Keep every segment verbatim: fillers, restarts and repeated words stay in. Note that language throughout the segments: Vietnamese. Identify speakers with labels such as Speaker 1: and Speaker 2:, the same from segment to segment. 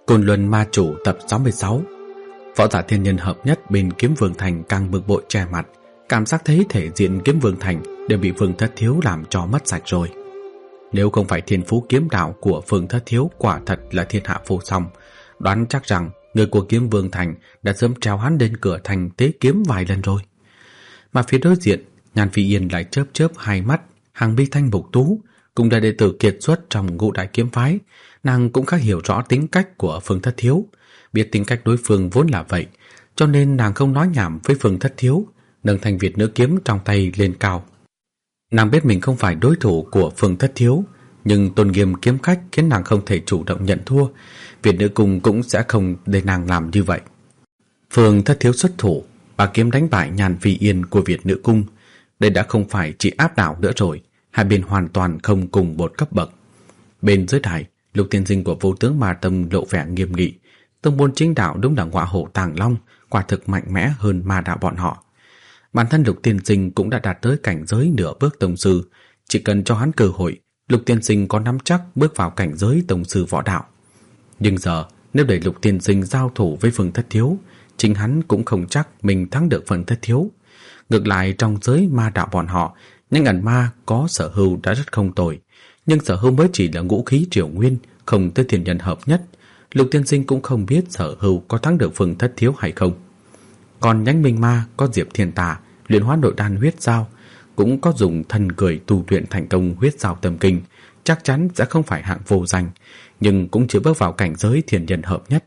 Speaker 1: Côn Luân Ma Chủ tập sáu mươi sáu. Võ giả thiên nhân hợp nhất bên Kiếm Vương Thành càng bực bội che mặt, cảm giác thấy thể diện Kiếm Vương Thành đều bị Vương Thất Thiếu làm cho mất sạch rồi. Nếu không phải thiên phú kiếm đạo của Vương Thất Thiếu quả thật là thiên hạ vô song, đoán chắc rằng người của Kiếm Vương Thành đã sớm treo hắn đến cửa thành tế kiếm vài lần rồi. Mà phía đối diện, Nhan Phi Yên lại chớp chớp hai mắt, hàng mi thanh mục tú, cũng là đệ tử kiệt xuất trong Ngũ Đại Kiếm Phái. Nàng cũng khá hiểu rõ tính cách của Phương Thất Thiếu, biết tính cách đối phương vốn là vậy, cho nên nàng không nói nhảm với Phương Thất Thiếu, nâng thanh Việt nữ kiếm trong tay lên cao. Nàng biết mình không phải đối thủ của Phương Thất Thiếu, nhưng tôn nghiêm kiếm khách khiến nàng không thể chủ động nhận thua. Việt nữ cung cũng sẽ không để nàng làm như vậy. Phương Thất Thiếu xuất thủ, bà kiếm đánh bại Nhan Phi Yên của Việt nữ cung. Đây đã không phải chỉ áp đảo nữa rồi, hai bên hoàn toàn không cùng một cấp bậc. Bên dưới đài, Lục tiên sinh của Vô Tướng Ma Tông lộ vẻ nghiêm nghị. Tông môn chính đạo đúng là ngọa hổ tàng long, quả thực mạnh mẽ hơn ma đạo bọn họ. Bản thân Lục tiên sinh cũng đã đạt tới cảnh giới nửa bước tông sư, chỉ cần cho hắn cơ hội, Lục tiên sinh có nắm chắc bước vào cảnh giới tông sư võ đạo. Nhưng giờ, nếu để Lục tiên sinh giao thủ với Phương Thất Thiếu, chính hắn cũng không chắc mình thắng được Phương Thất Thiếu. Ngược lại, trong giới ma đạo bọn họ, những ẩn ma có sở hữu đã rất không tồi, nhưng sở hữu mới chỉ là ngũ khí triều nguyên, không tới thiên nhân hợp nhất. Lục tiên sinh cũng không biết sở hữu có thắng được Phương Thất Thiếu hay không. Còn nhánh minh ma có Diệp Thiên Tà luyện hóa nội đan huyết giao, cũng có dùng thân cười tu luyện thành công huyết giao tâm kinh, chắc chắn sẽ không phải hạng vô danh, nhưng cũng chưa bước vào cảnh giới thiên nhân hợp nhất.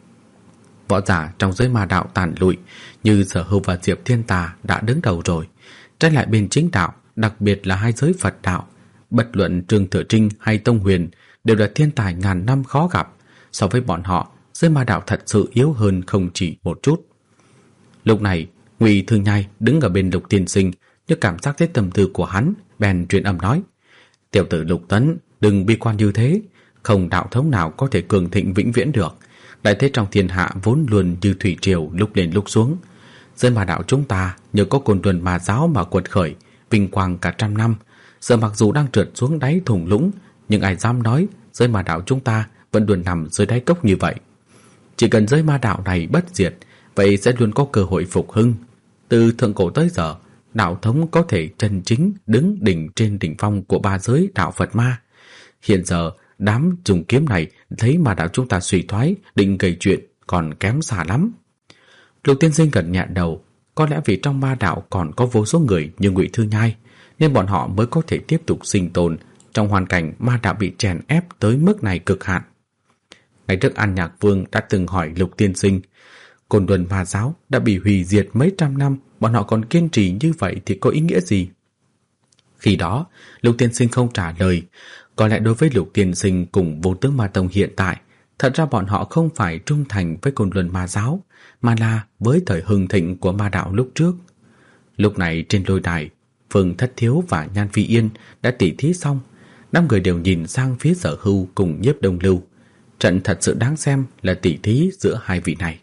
Speaker 1: Võ giả trong giới ma đạo tàn lụi như Sở Hữu và Diệp Thiên Tà đã đứng đầu rồi. Trái lại bên chính đạo, đặc biệt là hai giới Phật đạo, bất luận Trương Thừa Trinh hay Tông Huyền đều là thiên tài ngàn năm khó gặp. So với bọn họ, giới ma đạo thật sự yếu hơn không chỉ một chút. Lúc này, Ngụy Thư Nhai đứng ở bên Lục tiên sinh, như cảm giác thấy tâm tư của hắn, bèn truyền âm nói: "Tiểu tử Lục Tấn, đừng bi quan như thế, không đạo thống nào có thể cường thịnh vĩnh viễn được. Đại thế trong thiên hạ vốn luôn như thủy triều lúc lên lúc xuống. Giới ma đạo chúng ta nhờ có Côn Luân Ma giáo mà quật khởi, vinh quang cả trăm năm. Giờ mặc dù đang trượt xuống đáy thùng lũng, nhưng ai dám nói giới ma đạo chúng ta vẫn luôn nằm dưới đáy cốc như vậy. Chỉ cần giới ma đạo này bất diệt, vậy sẽ luôn có cơ hội phục hưng. Từ thượng cổ tới giờ, đạo thống có thể chân chính đứng đỉnh trên đỉnh phong của ba giới đạo Phật ma. Hiện giờ, đám dùng kiếm này thấy ma đạo chúng ta suy thoái, định gây chuyện, còn kém xa lắm." Lục tiên sinh gật nhẹ đầu. Có lẽ vì trong ma đạo còn có vô số người như Ngụy Thư Nhai, nên bọn họ mới có thể tiếp tục sinh tồn trong hoàn cảnh ma đạo bị chèn ép tới mức này cực hạn. Ngày trước An Nhạc Vương đã từng hỏi Lục tiên sinh, Côn Luân Ma giáo đã bị hủy diệt mấy trăm năm, bọn họ còn kiên trì như vậy thì có ý nghĩa gì? Khi đó, Lục tiên sinh không trả lời. Có lẽ đối với Lục tiên sinh cùng Vô Tướng Ma Tông hiện tại, thật ra bọn họ không phải trung thành với Côn Luân Ma giáo, mà là với thời hưng thịnh của ma đạo lúc trước. Lúc này trên lôi đài, Phương Thất Thiếu và Nhan Phi Yên đã tỉ thí xong. Năm người đều nhìn sang phía Sở Hưu cùng Nhiếp Đông Lưu. Trận thật sự đáng xem là tỉ thí giữa hai vị này.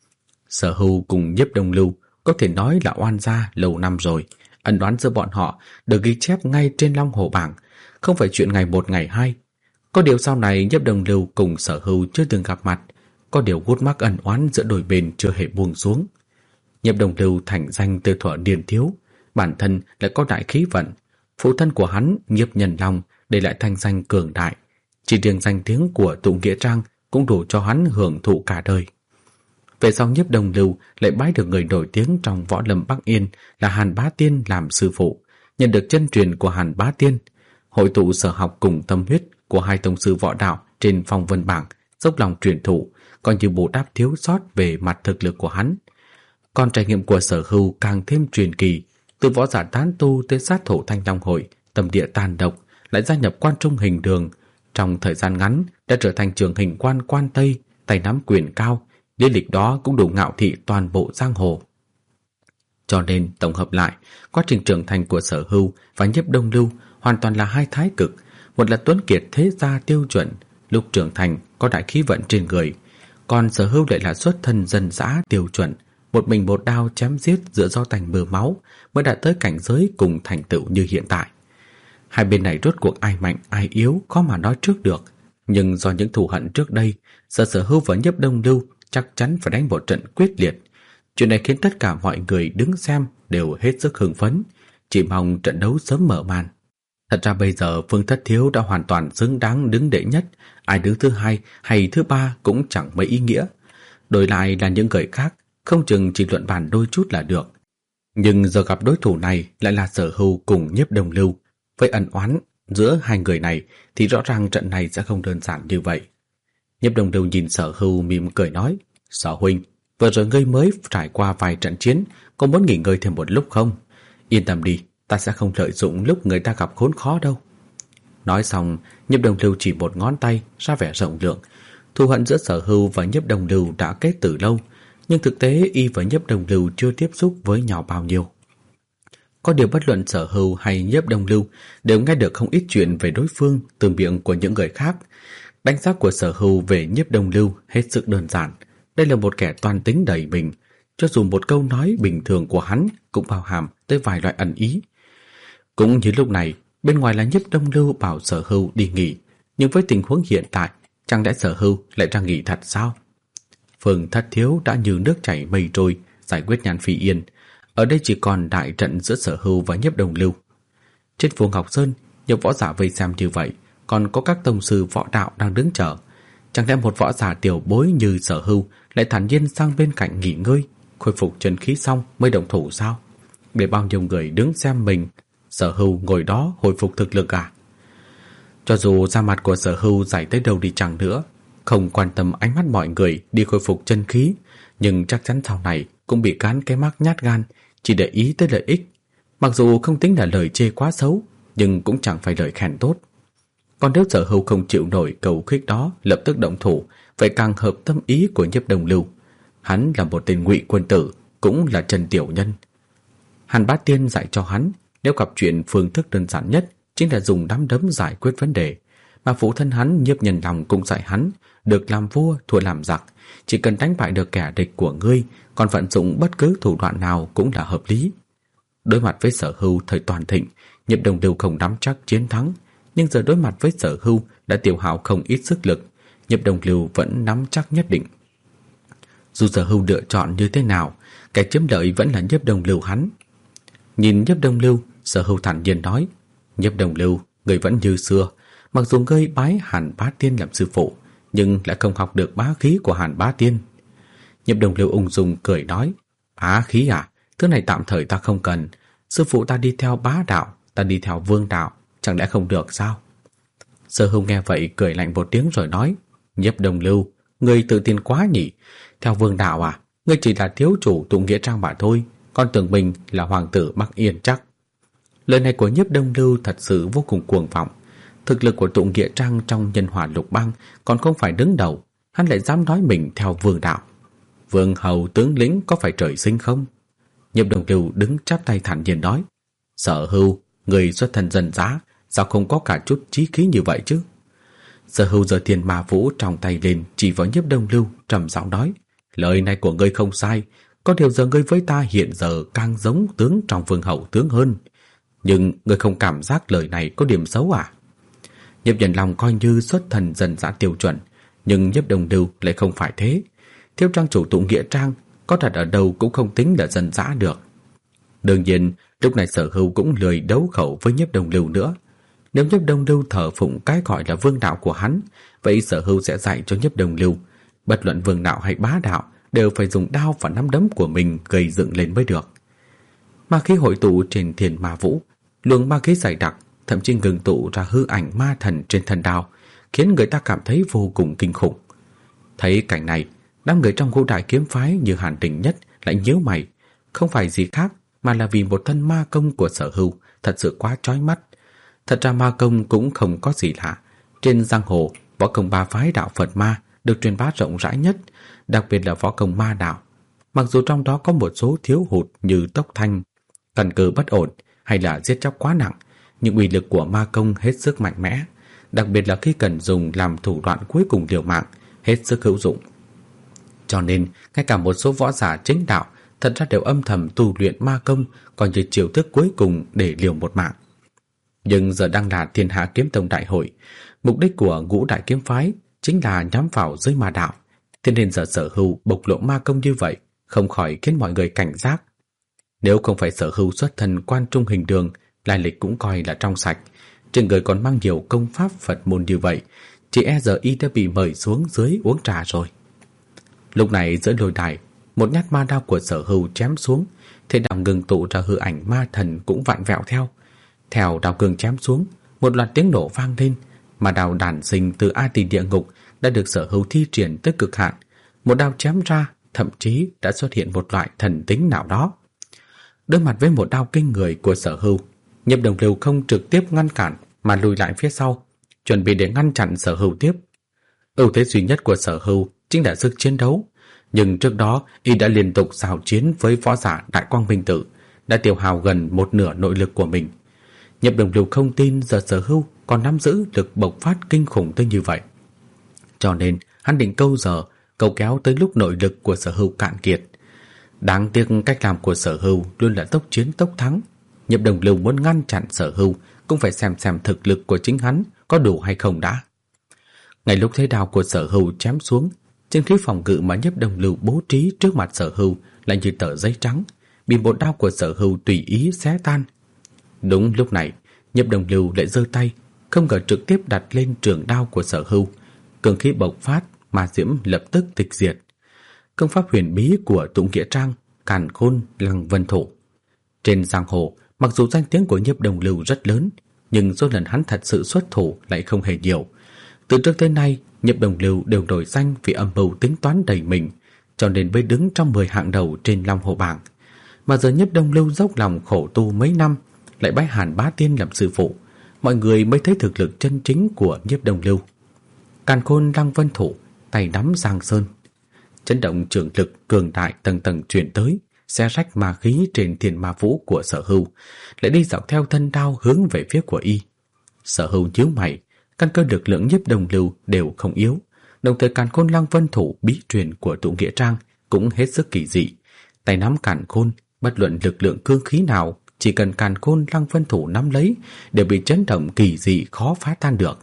Speaker 1: Sở Hưu cùng Nhiếp Đông Lưu có thể nói là oan gia lâu năm rồi. Ân đoán giữa bọn họ được ghi chép ngay trên Long Hồ bảng, không phải chuyện ngày một ngày hai. Có điều sau này Nhiếp Đông Lưu cùng Sở Hưu chưa từng gặp mặt, có điều gút mắc ân oán giữa đôi bên chưa hề buông xuống. Nhiếp Đông Lưu thành danh từ thuở niên thiếu, bản thân lại có đại khí vận. Phụ thân của hắn Nhiếp Nhân Long để lại thanh danh cường đại, chỉ riêng danh tiếng của Tụ Nghĩa Trang cũng đủ cho hắn hưởng thụ cả đời. Về sau Nhiếp Đông Lưu lại bái được người nổi tiếng trong võ lâm Bắc Yên là Hàn Bá Tiên làm sư phụ, nhận được chân truyền của Hàn Bá Tiên, hội tụ sở học cùng tâm huyết của hai tông sư võ đạo trên phong vân bảng, dốc lòng truyền thụ, coi như bù đắp thiếu sót về mặt thực lực của hắn. Còn trải nghiệm của Sở Hưu càng thêm truyền kỳ, từ võ giả tán tu tới sát thủ Thanh Long hội, tâm địa tàn độc, lại gia nhập quan trung hình đường, trong thời gian ngắn đã trở thành trưởng hình quan quan Tây, tay nắm quyền cao, lý lịch đó cũng đủ ngạo thị toàn bộ giang hồ. Cho nên tổng hợp lại, quá trình trưởng thành của Sở Hưu và Nhiếp Đông Lưu hoàn toàn là hai thái cực. Một là tuấn kiệt thế gia tiêu chuẩn, lúc trưởng thành có đại khí vận trên người, còn Sở Hưu lại là xuất thân dân dã tiêu chuẩn, một mình một đao chém giết giữa gió tanh mưa máu mới đạt tới cảnh giới cùng thành tựu như hiện tại. Hai bên này rốt cuộc ai mạnh ai yếu khó mà nói trước được, Nhưng do những thù hận trước đây, Sở Sở Hưu và Nhiếp Đông Lưu chắc chắn phải đánh một trận quyết liệt. Chuyện này khiến tất cả mọi người đứng xem đều hết sức hưng phấn, chỉ mong trận đấu sớm mở màn. Thật ra bây giờ Phương Thất Thiếu đã hoàn toàn xứng đáng đứng đệ nhất, ai đứng thứ hai hay thứ ba cũng chẳng mấy ý nghĩa. Đổi lại là những người khác, không chừng chỉ luận bàn đôi chút là được. Nhưng giờ gặp đối thủ này lại là Sở Hưu cùng Nhiếp Đông Lưu, với ân oán giữa hai người này thì rõ ràng trận này sẽ không đơn giản như vậy. Nhiếp Đông Lưu nhìn Sở Hưu mỉm cười nói: Sở huynh, vừa rồi ngươi mới trải qua vài trận chiến, có muốn nghỉ ngơi thêm một lúc không? Yên tâm đi, ta sẽ không lợi dụng lúc người ta gặp khốn khó đâu. Nói xong, Nhiếp Đông Lưu chỉ một ngón tay ra vẻ rộng lượng. Thù hận giữa Sở Hưu và Nhiếp Đông Lưu đã kết từ lâu, nhưng thực tế y và Nhiếp Đông Lưu chưa tiếp xúc với nhau bao nhiêu. Có điều bất luận Sở Hưu hay Nhiếp Đông Lưu đều nghe được không ít chuyện về đối phương từ miệng của những người khác. Đánh giá của Sở Hưu về Nhiếp Đông Lưu hết sức đơn giản. Đây là một kẻ toan tính đầy mình, cho dù một câu nói bình thường của hắn cũng bao hàm tới vài loại ẩn ý. Cũng như lúc này, bên ngoài là Nhiếp Đông Lưu bảo Sở Hưu đi nghỉ, nhưng với tình huống hiện tại, chẳng lẽ Sở Hưu lại ra nghỉ thật sao? Phương Thất Thiếu đã như nước chảy mây trôi giải quyết Nhan Phi Yên. Ở đây chỉ còn đại trận giữa Sở Hưu và Nhiếp Đông Lưu. Trên phố Ngọc Sơn, nhiều võ giả vây xem như vậy, còn có các tông sư võ đạo đang đứng chờ. Chẳng lẽ một võ giả tiểu bối như Sở Hưu lại thản nhiên sang bên cạnh nghỉ ngơi, khôi phục chân khí xong mới động thủ sao? Để bao nhiêu người đứng xem mình, Sở Hưu ngồi đó hồi phục thực lực à? Cho dù da mặt của Sở Hưu dày tới đâu đi chăng nữa, không quan tâm ánh mắt mọi người đi khôi phục chân khí, nhưng chắc chắn sau này cũng bị cán cái mác nhát gan, chỉ để ý tới lợi ích. Mặc dù không tính là lời chê quá xấu, nhưng cũng chẳng phải lời khen tốt. Còn nếu Sở Hưu không chịu nổi cầu khích đó lập tức động thủ, vậy càng hợp tâm ý của Nhiếp Đông Lưu. Hắn là một tên ngụy quân tử, cũng là Trần Tiểu Nhân. Hàn Bá Tiên dạy cho hắn, nếu gặp chuyện phương thức đơn giản nhất chính là dùng nắm đấm giải quyết vấn đề. Mà phụ thân hắn Nhiếp Nhân Long cũng dạy hắn, được làm vua thua làm giặc, chỉ cần đánh bại được kẻ địch của ngươi, còn vận dụng bất cứ thủ đoạn nào cũng là hợp lý. Đối mặt với Sở Hưu thời toàn thịnh, Nhiếp Đông Lưu không nắm chắc chiến thắng, nhưng giờ đối mặt với Sở Hưu đã tiêu hao không ít sức lực, Nhiếp Đông Lưu vẫn nắm chắc nhất định. Dù Sở Hưu lựa chọn như thế nào, kẻ chiếm lợi vẫn là Nhiếp Đông Lưu hắn. Nhìn Nhiếp Đông Lưu, Sở Hưu thản nhiên nói: Nhiếp Đông Lưu, người vẫn như xưa, mặc dù ngươi bái Hàn Bá Tiên làm sư phụ, nhưng lại không học được bá khí của Hàn Bá Tiên. Nhiếp Đông Lưu ung dung cười nói: Bá khí à? Thứ này tạm thời ta không cần. Sư phụ ta đi theo bá đạo, ta đi theo vương đạo, chẳng lẽ không được sao? Sở Hưu nghe vậy cười lạnh một tiếng rồi nói: Nhiếp Đông Lưu, ngươi tự tin quá nhỉ? Theo vương đạo à? Ngươi chỉ là thiếu chủ tụ nghĩa trang mà thôi, con tưởng mình là hoàng tử Bắc Yên chắc. Lời này của Nhiếp Đông Lưu thật sự vô cùng cuồng vọng. Thực lực của tụ nghĩa trang trong Nhân Hỏa Lục Bang còn không phải đứng đầu, hắn lại dám nói mình theo vương đạo. Vương hầu tướng lĩnh có phải trời sinh không? Nhiếp Đông Lưu đứng chắp tay thản nhiên nói: Sở Hưu, người xuất thân dân dã, sao không có cả chút chí khí như vậy chứ? Sở Hưu giơ Thiên Ma Vũ trong tay lên chỉ vào Nhiếp Đông Lưu, trầm giọng nói: Lời này của ngươi không sai, có điều giờ ngươi với ta hiện giờ càng giống tướng trong Vương hậu tướng hơn. Nhưng ngươi không cảm giác lời này có điểm xấu à? Nhiếp Nhân Long coi như xuất thân dân dã tiêu chuẩn, nhưng Nhiếp Đông Lưu lại không phải thế. Thiếu trang chủ tụ nghĩa trang có đặt ở đâu cũng không tính là dân dã được. Đương nhiên, lúc này Sở Hưu cũng lười đấu khẩu với Nhiếp Đông Lưu nữa. Nếu Nhiếp Đông Lưu thờ phụng cái gọi là vương đạo của hắn, vậy Sở Hưu sẽ dạy cho Nhiếp Đông Lưu, bất luận vương đạo hay bá đạo đều phải dùng đao và nắm đấm của mình gây dựng lên mới được. Ma khí hội tụ trên Thiên Ma Vũ, luồng ma khí dày đặc, thậm chí ngừng tụ ra hư ảnh ma thần trên thân đao, khiến người ta cảm thấy vô cùng kinh khủng. Thấy cảnh này, đám người trong ngũ đại kiếm phái như Hàn Đình Nhất lại nhíu mày, không phải gì khác mà là vì một thân ma công của Sở Hưu thật sự quá chói mắt. Thật ra ma công cũng không có gì lạ. Trên giang hồ, võ công ba phái đạo Phật ma được truyền bá rộng rãi nhất, đặc biệt là võ công ma đạo. Mặc dù trong đó có một số thiếu hụt như tốc thanh, căn cơ bất ổn hay là giết chóc quá nặng, nhưng uy lực của ma công hết sức mạnh mẽ, đặc biệt là khi cần dùng làm thủ đoạn cuối cùng liều mạng, hết sức hữu dụng. Cho nên, ngay cả một số võ giả chính đạo thật ra đều âm thầm tu luyện ma công, còn như chiêu thức cuối cùng để liều một mạng. Nhưng giờ đang là Thiên Hạ Kiếm Tông đại hội, Mục đích của Ngũ Đại Kiếm Phái chính là nhắm vào giới ma đạo, thế nên giờ Sở Hưu bộc lộ ma công như vậy không khỏi khiến mọi người cảnh giác. Nếu không phải Sở Hưu xuất thân quan trung hình đường, lai lịch cũng coi là trong sạch, trên người còn mang nhiều công pháp Phật môn như vậy, chỉ e giờ y đã bị mời xuống dưới uống trà rồi. Lúc này giữa lôi đài, một nhát ma đao của Sở Hưu chém xuống, thế đao ngừng tụ ra hư ảnh ma thần cũng vặn vẹo theo. Theo đao cương chém xuống, một loạt tiếng nổ vang lên, mà đao đản sinh từ A Tỳ địa ngục đã được Sở Hưu thi triển tới cực hạn. Một đao chém ra, thậm chí đã xuất hiện một loại thần tính nào đó. Đối mặt với một đao kinh người của Sở Hưu, Nhiếp Đồng Lưu không trực tiếp ngăn cản mà lùi lại phía sau, chuẩn bị để ngăn chặn Sở Hưu tiếp. Ưu thế duy nhất của Sở Hưu chính là sức chiến đấu, nhưng trước đó y đã liên tục giao chiến với võ giả Đại Quang Minh Tự, đã tiêu hao gần một nửa nội lực của mình. Nhiếp Đồng Lưu không tin giờ Sở Hưu còn nắm giữ lực bộc phát kinh khủng tới như vậy, cho nên hắn định câu giờ câu kéo tới lúc nội lực của Sở Hưu cạn kiệt. Đáng tiếc cách làm của Sở Hưu luôn là tốc chiến tốc thắng. Nhiếp Đồng Lưu muốn ngăn chặn Sở Hưu cũng phải xem xem thực lực của chính hắn có đủ hay không đã. Ngay lúc thế đao của Sở Hưu chém xuống, chân khí phòng ngự mà Nhiếp Đồng Lưu bố trí trước mặt Sở Hưu lại như tờ giấy trắng, bị một đao của Sở Hưu tùy ý xé tan. Đúng lúc này, Nhiếp Đồng Lưu lại giơ tay, không ngờ trực tiếp đặt lên trường đao của Sở Hưu. Cường khí bộc phát, ma diễm lập tức tịch diệt. Công pháp huyền bí của Tụng Nghĩa Trang, Càn Khôn Lăng Vân Thủ. Trên giang hồ, mặc dù danh tiếng của Nhiếp Đồng Lưu rất lớn, nhưng số lần hắn thật sự xuất thủ lại không hề nhiều. Từ trước tới nay, Nhiếp Đồng Lưu đều nổi danh vì âm mưu tính toán đầy mình, cho nên mới đứng trong mười hạng đầu trên Long Hồ bảng. Mà giờ Nhiếp Đồng Lưu dốc lòng khổ tu mấy năm, lại bái Hàn Bá Tiên làm sư phụ, mọi người mới thấy thực lực chân chính của Nhiếp Đồng Lưu. Càn Khôn Lăng Vân Thủ, tay nắm giang sơn, chấn động trường lực cường đại tầng tầng truyền tới, xé rách ma khí trên Thiên Ma Vũ của Sở Hưu, lại đi dọc theo thân đao hướng về phía của y. Sở Hưu nhíu mày, căn cơ lực lượng Nhiếp Đồng Lưu đều không yếu, đồng thời Càn Khôn Lăng Vân Thủ bí truyền của Tụng Nghĩa Trang cũng hết sức kỳ dị. Tay nắm Càn Khôn, bất luận lực lượng cương khí nào, chỉ cần Càn Khôn Lăng Vân Thủ nắm lấy đều bị chấn động kỳ dị khó phá tan được.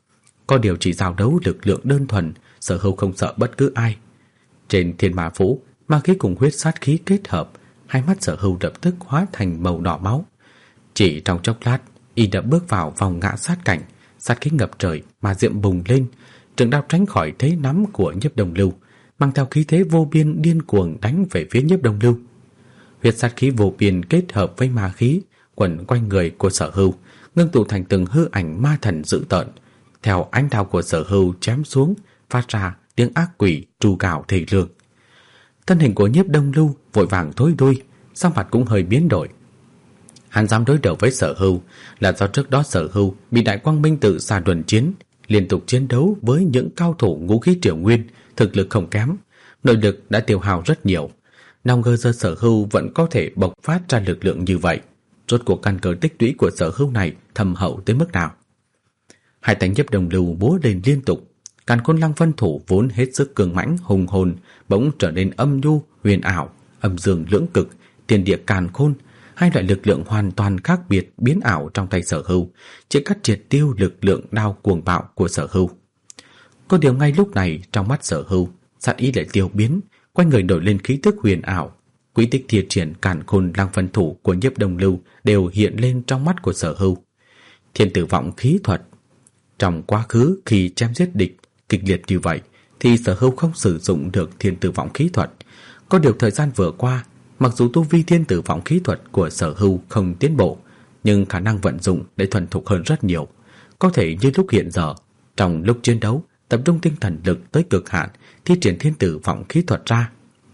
Speaker 1: Có điều chỉ giao đấu lực lượng đơn thuần, Sở Hưu không sợ bất cứ ai. Trên Thiên Ma Vũ, ma khí cùng huyết sát khí kết hợp, hai mắt Sở Hưu lập tức hóa thành màu đỏ máu. Chỉ trong chốc lát, y đã bước vào vòng ngã sát cảnh, sát khí ngập trời mà diệm bùng lên, trường đao tránh khỏi thế nắm của Nhiếp Đồng Lưu, mang theo khí thế vô biên điên cuồng đánh về phía Nhiếp Đồng Lưu. Huyết sát khí vô biên kết hợp với ma khí quẩn quanh người của Sở Hưu, ngưng tụ thành từng hư ảnh ma thần dữ tợn. Theo ánh đao của Sở Hưu chém xuống, phát ra tiếng ác quỷ tru gào thê lương. Thân hình của Nhiếp Đồng Lưu vội vàng thối lui, sắc mặt cũng hơi biến đổi. Hắn dám đối đầu với Sở Hưu là do trước đó Sở Hưu bị Đại Quang Minh Tự xa đuần chiến, liên tục chiến đấu với những cao thủ ngũ khí triều nguyên, thực lực không kém, nội lực đã tiêu hao rất nhiều. Nào ngờ giờ Sở Hưu vẫn có thể bộc phát ra lực lượng như vậy. Rốt cuộc căn cơ tích lũy của Sở Hưu này thâm hậu tới mức nào? Hai tay Nhiếp Đồng Lưu búa lên liên tục, Càn Khôn Lăng Vân Thủ vốn hết sức cường mãnh hùng hồn bỗng trở nên âm nhu huyền ảo, âm dương lưỡng cực, thiên địa càn khôn, hai loại lực lượng hoàn toàn khác biệt biến ảo trong tay Sở Hưu, chỉ cắt triệt tiêu lực lượng đao cuồng bạo của Sở Hưu. Có điều ngay lúc này trong mắt Sở Hưu, sát ý lại tiêu biến, quanh người nổi lên khí tức huyền ảo, quy tích thi triển Càn Khôn Lăng Vân Thủ của Nhiếp Đồng Lưu đều hiện lên trong mắt của Sở Hưu. Thiên tử vọng khí thuật. Trong quá khứ khi chém giết địch kịch liệt như vậy thì Sở Hưu không sử dụng được thiên tử vọng khí thuật. Có điều thời gian vừa qua, mặc dù tu vi thiên tử vọng khí thuật của Sở Hưu không tiến bộ, nhưng khả năng vận dụng đã thuần thục hơn rất nhiều. Có thể như lúc hiện giờ, trong lúc chiến đấu tập trung tinh thần lực tới cực hạn, thi triển thiên tử vọng khí thuật ra.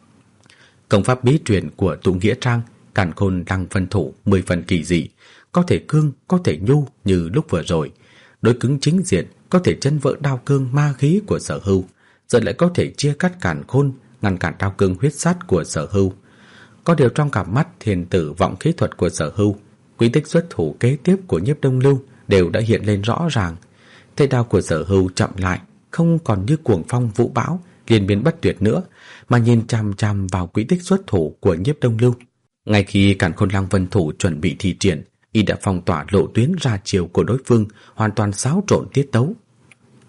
Speaker 1: Công pháp bí truyền của Tụng Nghĩa Trang, Càn Khôn Lăng Vân Thủ mười phần kỳ dị, có thể cương, có thể nhu như lúc vừa rồi. Đối cứng chính diện, có thể chân vỡ đao cương ma khí của Sở Hưu, giờ lại có thể chia cắt Càn Khôn, ngăn cản đao cương huyết sát của Sở Hưu. Có điều trong cặp mắt thiên tử vọng khí thuật của Sở Hưu, quy tích xuất thủ kế tiếp của Nhiếp Đồng Lưu đều đã hiện lên rõ ràng. Thế đao của Sở Hưu chậm lại, không còn như cuồng phong vũ bão liên miên bất tuyệt nữa, mà nhìn chằm chằm vào quy tích xuất thủ của Nhiếp Đồng Lưu. Ngay khi Càn Khôn Lăng Vân Thủ chuẩn bị thi triển, y đã phong tỏa lộ tuyến ra chiều của đối phương, hoàn toàn xáo trộn tiết tấu.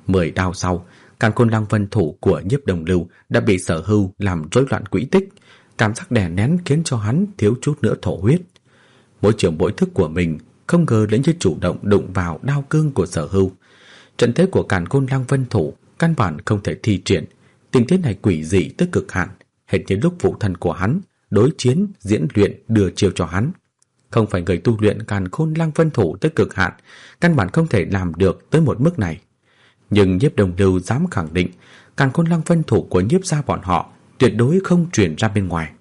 Speaker 1: Mười đao sau, Càn Khôn Lăng Vân thủ của Nhiếp Đồng Lưu đã bị Sở Hưu làm rối loạn quỹ tích, cảm giác đè nén khiến cho hắn thiếu chút nữa thổ huyết. Mỗi chiều mỗi thức của mình không ngờ lại như chủ động đụng vào đao cương của Sở Hưu. Trận thế của Càn Khôn Lăng Vân thủ căn bản không thể thi triển, tình tiết này quỷ dị tới cực hạn, hệt như lúc phụ thân của hắn đối chiến diễn luyện đưa chiêu cho hắn. Không phải người tu luyện Càn Khôn Lăng Vân thủ tới cực hạn, căn bản không thể làm được tới một mức này. Nhưng Nhiếp Đồng Lưu dám khẳng định Càn Khôn Lăng Vân thủ của Nhiếp gia bọn họ tuyệt đối không truyền ra bên ngoài.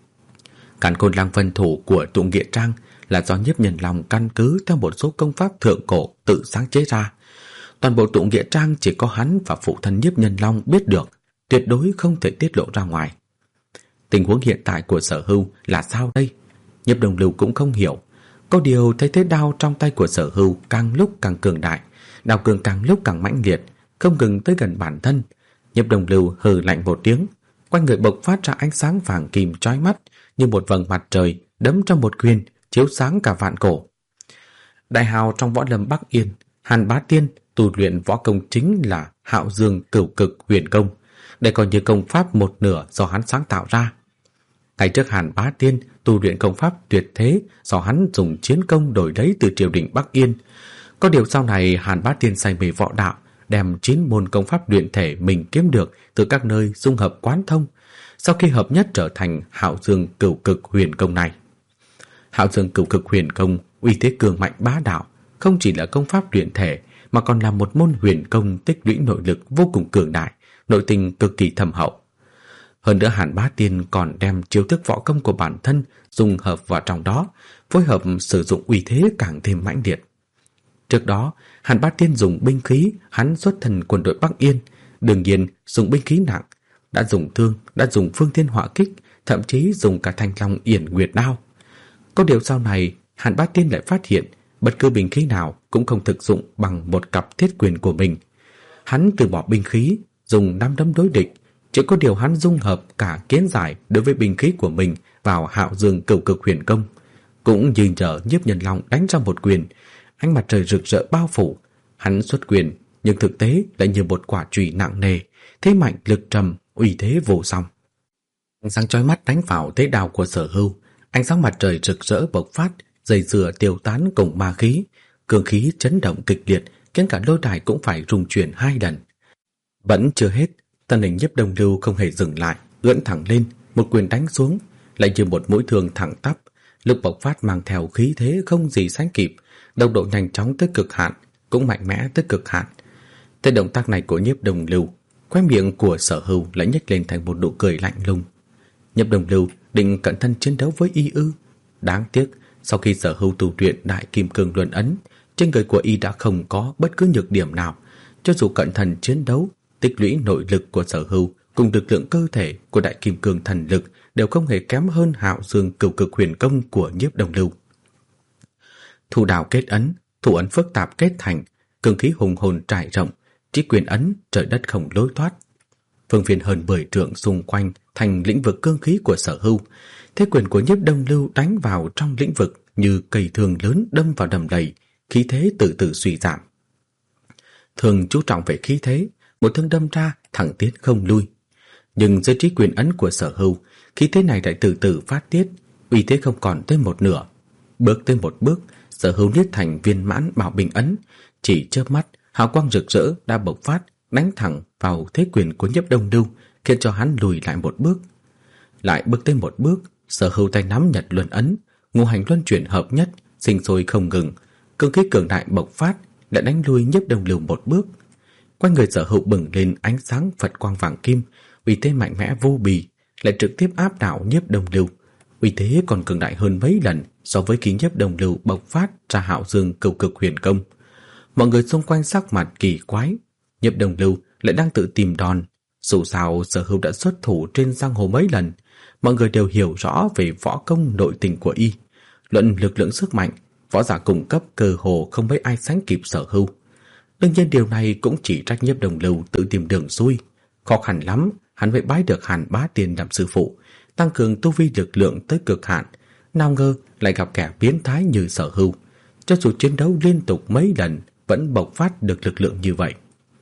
Speaker 1: Càn Khôn Lăng Vân thủ của Tụ Nghĩa Trang là do Nhiếp Nhân Long căn cứ theo một số công pháp thượng cổ tự sáng chế ra. Toàn bộ Tụ Nghĩa Trang chỉ có hắn và phụ thân Nhiếp Nhân Long biết được, tuyệt đối không thể tiết lộ ra ngoài. Tình huống hiện tại của Sở Hưu là sao đây? Nhiếp Đồng Lưu cũng không hiểu. Có điều thấy thế đao trong tay của Sở Hưu càng lúc càng cường đại, đao cường càng lúc càng mãnh liệt, không ngừng tới gần bản thân. Nhiếp Đồng Lưu hừ lạnh một tiếng, quanh người bộc phát ra ánh sáng vàng kim chói mắt như một vầng mặt trời đấm trong một quyền, chiếu sáng cả vạn cổ. Đại hào trong võ lâm Bắc Yên, Hàn Bá Tiên tu luyện võ công chính là Hạo Dương Cửu Cực Huyền Công, đây coi như công pháp một nửa do hắn sáng tạo ra. Ngày trước Hàn Bá Tiên tu luyện công pháp tuyệt thế do hắn dùng chiến công đổi lấy từ triều đình Bắc Yên. Có điều sau này Hàn Bá Tiên say mê võ đạo, đem chín môn công pháp luyện thể mình kiếm được từ các nơi dung hợp quán thông, sau khi hợp nhất trở thành Hạo Dương Cửu Cực Huyền Công này. Hạo Dương Cửu Cực Huyền Công uy thế cường mạnh bá đạo, không chỉ là công pháp luyện thể mà còn là một môn huyền công tích lũy nội lực vô cùng cường đại, nội tình cực kỳ thâm hậu. Hơn nữa Hàn Bá Tiên còn đem chiêu thức võ công của bản thân dung hợp vào trong đó, phối hợp sử dụng uy thế càng thêm mãnh liệt. Trước đó, Hàn Bá Tiên dùng binh khí, hắn xuất thân quân đội Bắc Yên, đương nhiên dùng binh khí nặng, đã dùng thương, đã dùng phương thiên hỏa kích, thậm chí dùng cả thanh long yển nguyệt đao. Có điều sau này, Hàn Bá Tiên lại phát hiện bất cứ binh khí nào cũng không thực dụng bằng một cặp thiết quyền của mình. Hắn từ bỏ binh khí, dùng nắm đấm đối địch, chỉ có điều hắn dung hợp cả kiến giải đối với binh khí của mình vào Hạo Dương Cửu Cực Huyền Công. Cũng như giờ Nhiếp Nhân Long đánh ra một quyền, ánh mặt trời rực rỡ bao phủ, hắn xuất quyền nhưng thực tế lại như một quả chùy nặng nề, thế mạnh lực trầm, uy thế vô song. Ánh sáng chói mắt đánh vào thế đao của Sở Hưu, ánh sáng mặt trời rực rỡ bộc phát, dây dừa tiêu tán cùng ma khí, cường khí chấn động kịch liệt, khiến cả lôi đài cũng phải rung chuyển hai lần. Vẫn chưa hết, thân hình Nhiếp Đồng Lưu không hề dừng lại, ưỡn thẳng lên, một quyền đánh xuống, lại như một mũi thương thẳng tắp, lực bộc phát mang theo khí thế không gì sánh kịp, tốc độ nhanh chóng tới cực hạn, cũng mạnh mẽ tới cực hạn. Thế động tác này của Nhiếp Đồng Lưu, khóe miệng của Sở Hưu lại nhếch lên thành một nụ cười lạnh lùng. Nhiếp Đồng Lưu định cận thân chiến đấu với y ư? Đáng tiếc, sau khi Sở Hưu tu luyện Đại Kim Cương Luân Ấn, trên người của y đã không có bất cứ nhược điểm nào. Cho dù cận thân chiến đấu, tích lũy nội lực của Sở Hưu cùng lực lượng cơ thể của Đại Kim Cương thần lực đều không hề kém hơn Hạo Dương Cửu Cực Huyền Công của Nhiếp Đồng Lưu. Thủ đạo kết ấn, thủ ấn phức tạp kết thành, cường khí hùng hồn trải rộng, chỉ quyền ấn trời đất không lối thoát. Phương viên hơn mười trượng xung quanh thành lĩnh vực cương khí của Sở Hưu, thế quyền của Nhiếp Đồng Lưu đánh vào trong lĩnh vực như cây thương lớn đâm vào đầm lầy, khí thế từ từ suy giảm. Thường chú trọng về khí thế, một thương đâm ra thẳng tiến không lui. Nhưng dưới trí quyền ấn của Sở Hưu, khí thế này lại từ từ phát tiết, uy thế không còn tới một nửa. Bước tới một bước, Sở Hưu niết thành viên mãn bảo bình ấn, chỉ chớp mắt, hào quang rực rỡ đã bộc phát, đánh thẳng vào thế quyền của Nhiếp Đồng Lưu, khiến cho hắn lùi lại một bước. Lại bước tới một bước, Sở Hưu tay nắm Nhật Luân ấn, ngũ hành luân chuyển hợp nhất, sinh sôi không ngừng, cương khí cường đại bộc phát, đã đánh lui Nhiếp Đồng Lưu một bước. Quanh người Sở Hưu bừng lên ánh sáng Phật quang vàng kim, uy thế mạnh mẽ vô bì, lại trực tiếp áp đảo Nhiếp Đồng Lưu. Uy thế còn cường đại hơn mấy lần so với khi Nhiếp Đồng Lưu bộc phát ra Hạo Dương Cửu Cực Huyền Công. Mọi người xung quanh sắc mặt kỳ quái, Nhiếp Đồng Lưu lại đang tự tìm đòn. Dù sao Sở Hưu đã xuất thủ trên giang hồ mấy lần, mọi người đều hiểu rõ về võ công nội tình của y. Luận lực lượng sức mạnh, võ giả cung cấp cơ hồ không mấy ai sánh kịp Sở Hưu. Đương nhiên điều này cũng chỉ trách Nhiếp Đồng Lưu tự tìm đường xuôi. Khó khăn lắm, hắn mới bái được Hàn Bá Tiên làm sư phụ, tăng cường tu vi lực lượng tới cực hạn. Nào ngờ lại gặp kẻ biến thái như Sở Hưu, cho dù chiến đấu liên tục mấy lần vẫn bộc phát được lực lượng như vậy.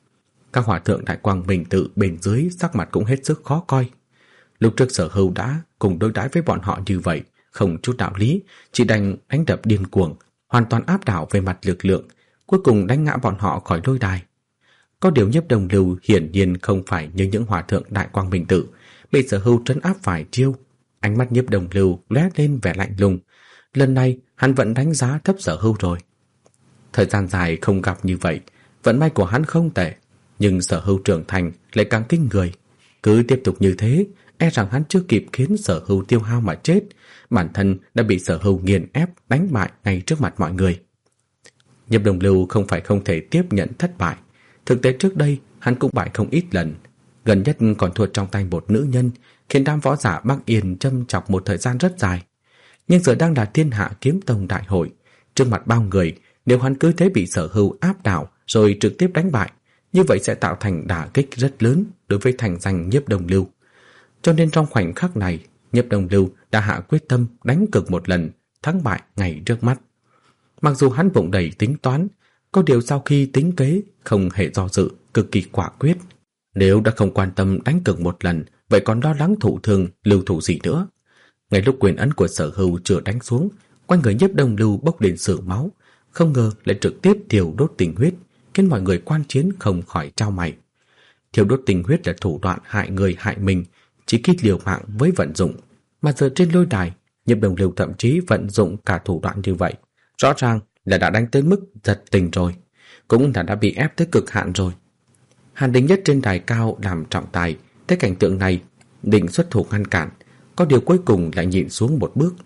Speaker 1: Các hòa thượng Đại Quang Minh Tự bên dưới sắc mặt cũng hết sức khó coi. Lúc trước Sở Hưu đã cùng đối đãi với bọn họ như vậy, không chút đạo lý, chỉ đành đánh đập điên cuồng, hoàn toàn áp đảo về mặt lực lượng, cuối cùng đánh ngã bọn họ khỏi lôi đài. Có điều Nhiếp Đồng Lưu hiển nhiên không phải như những hòa thượng Đại Quang Minh Tự, bị Sở Hưu trấn áp phải chiêu. Ánh mắt Nhiếp Đồng Lưu lóe lên vẻ lạnh lùng. Lần này hắn vẫn đánh giá thấp Sở Hưu rồi. Thời gian dài không gặp như vậy, vận may của hắn không tệ, nhưng Sở Hưu trưởng thành lại càng kinh người. Cứ tiếp tục như thế, e rằng hắn chưa kịp khiến Sở Hưu tiêu hao mà chết, bản thân đã bị Sở Hưu nghiền ép đánh bại ngay trước mặt mọi người. Nhiếp Đồng Lưu không phải không thể tiếp nhận thất bại. Thực tế trước đây hắn cũng bại không ít lần, gần nhất còn thua trong tay một nữ nhân, khiến đám võ giả Bắc Yên châm chọc một thời gian rất dài. Nhưng giờ đang là Thiên Hạ Kiếm Tông đại hội, trước mặt bao người, nếu hắn cứ thế bị Sở Hưu áp đảo rồi trực tiếp đánh bại, như vậy sẽ tạo thành đả kích rất lớn đối với thành danh Nhiếp Đồng Lưu. Cho nên trong khoảnh khắc này, Nhiếp Đồng Lưu đã hạ quyết tâm đánh cược một lần, thắng bại ngay trước mắt. Mặc dù hắn bụng đầy tính toán, có điều sau khi tính kế không hề do dự, cực kỳ quả quyết. Nếu đã không quan tâm đánh cược một lần, vậy còn lo lắng thụ thương lưu thủ gì nữa. Ngay lúc quyền ấn của Sở Hưu chưa đánh xuống, quanh người Nhiếp Đồng Lưu bốc lên sương máu, không ngờ lại trực tiếp thiêu đốt tình huyết, khiến mọi người quan chiến không khỏi chau mày. Thiêu đốt tình huyết là thủ đoạn hại người hại mình, chỉ khi liều mạng với vận dụng, mà giờ trên lôi đài, Nhiếp Đồng Lưu thậm chí vận dụng cả thủ đoạn như vậy, rõ ràng là đã đánh tới mức giật tình rồi, cũng là đã bị ép tới cực hạn rồi. Hàn Đình Nhất trên đài cao làm trọng tài, thấy cảnh tượng này, định xuất thủ ngăn cản, có điều cuối cùng lại nhịn xuống một bước.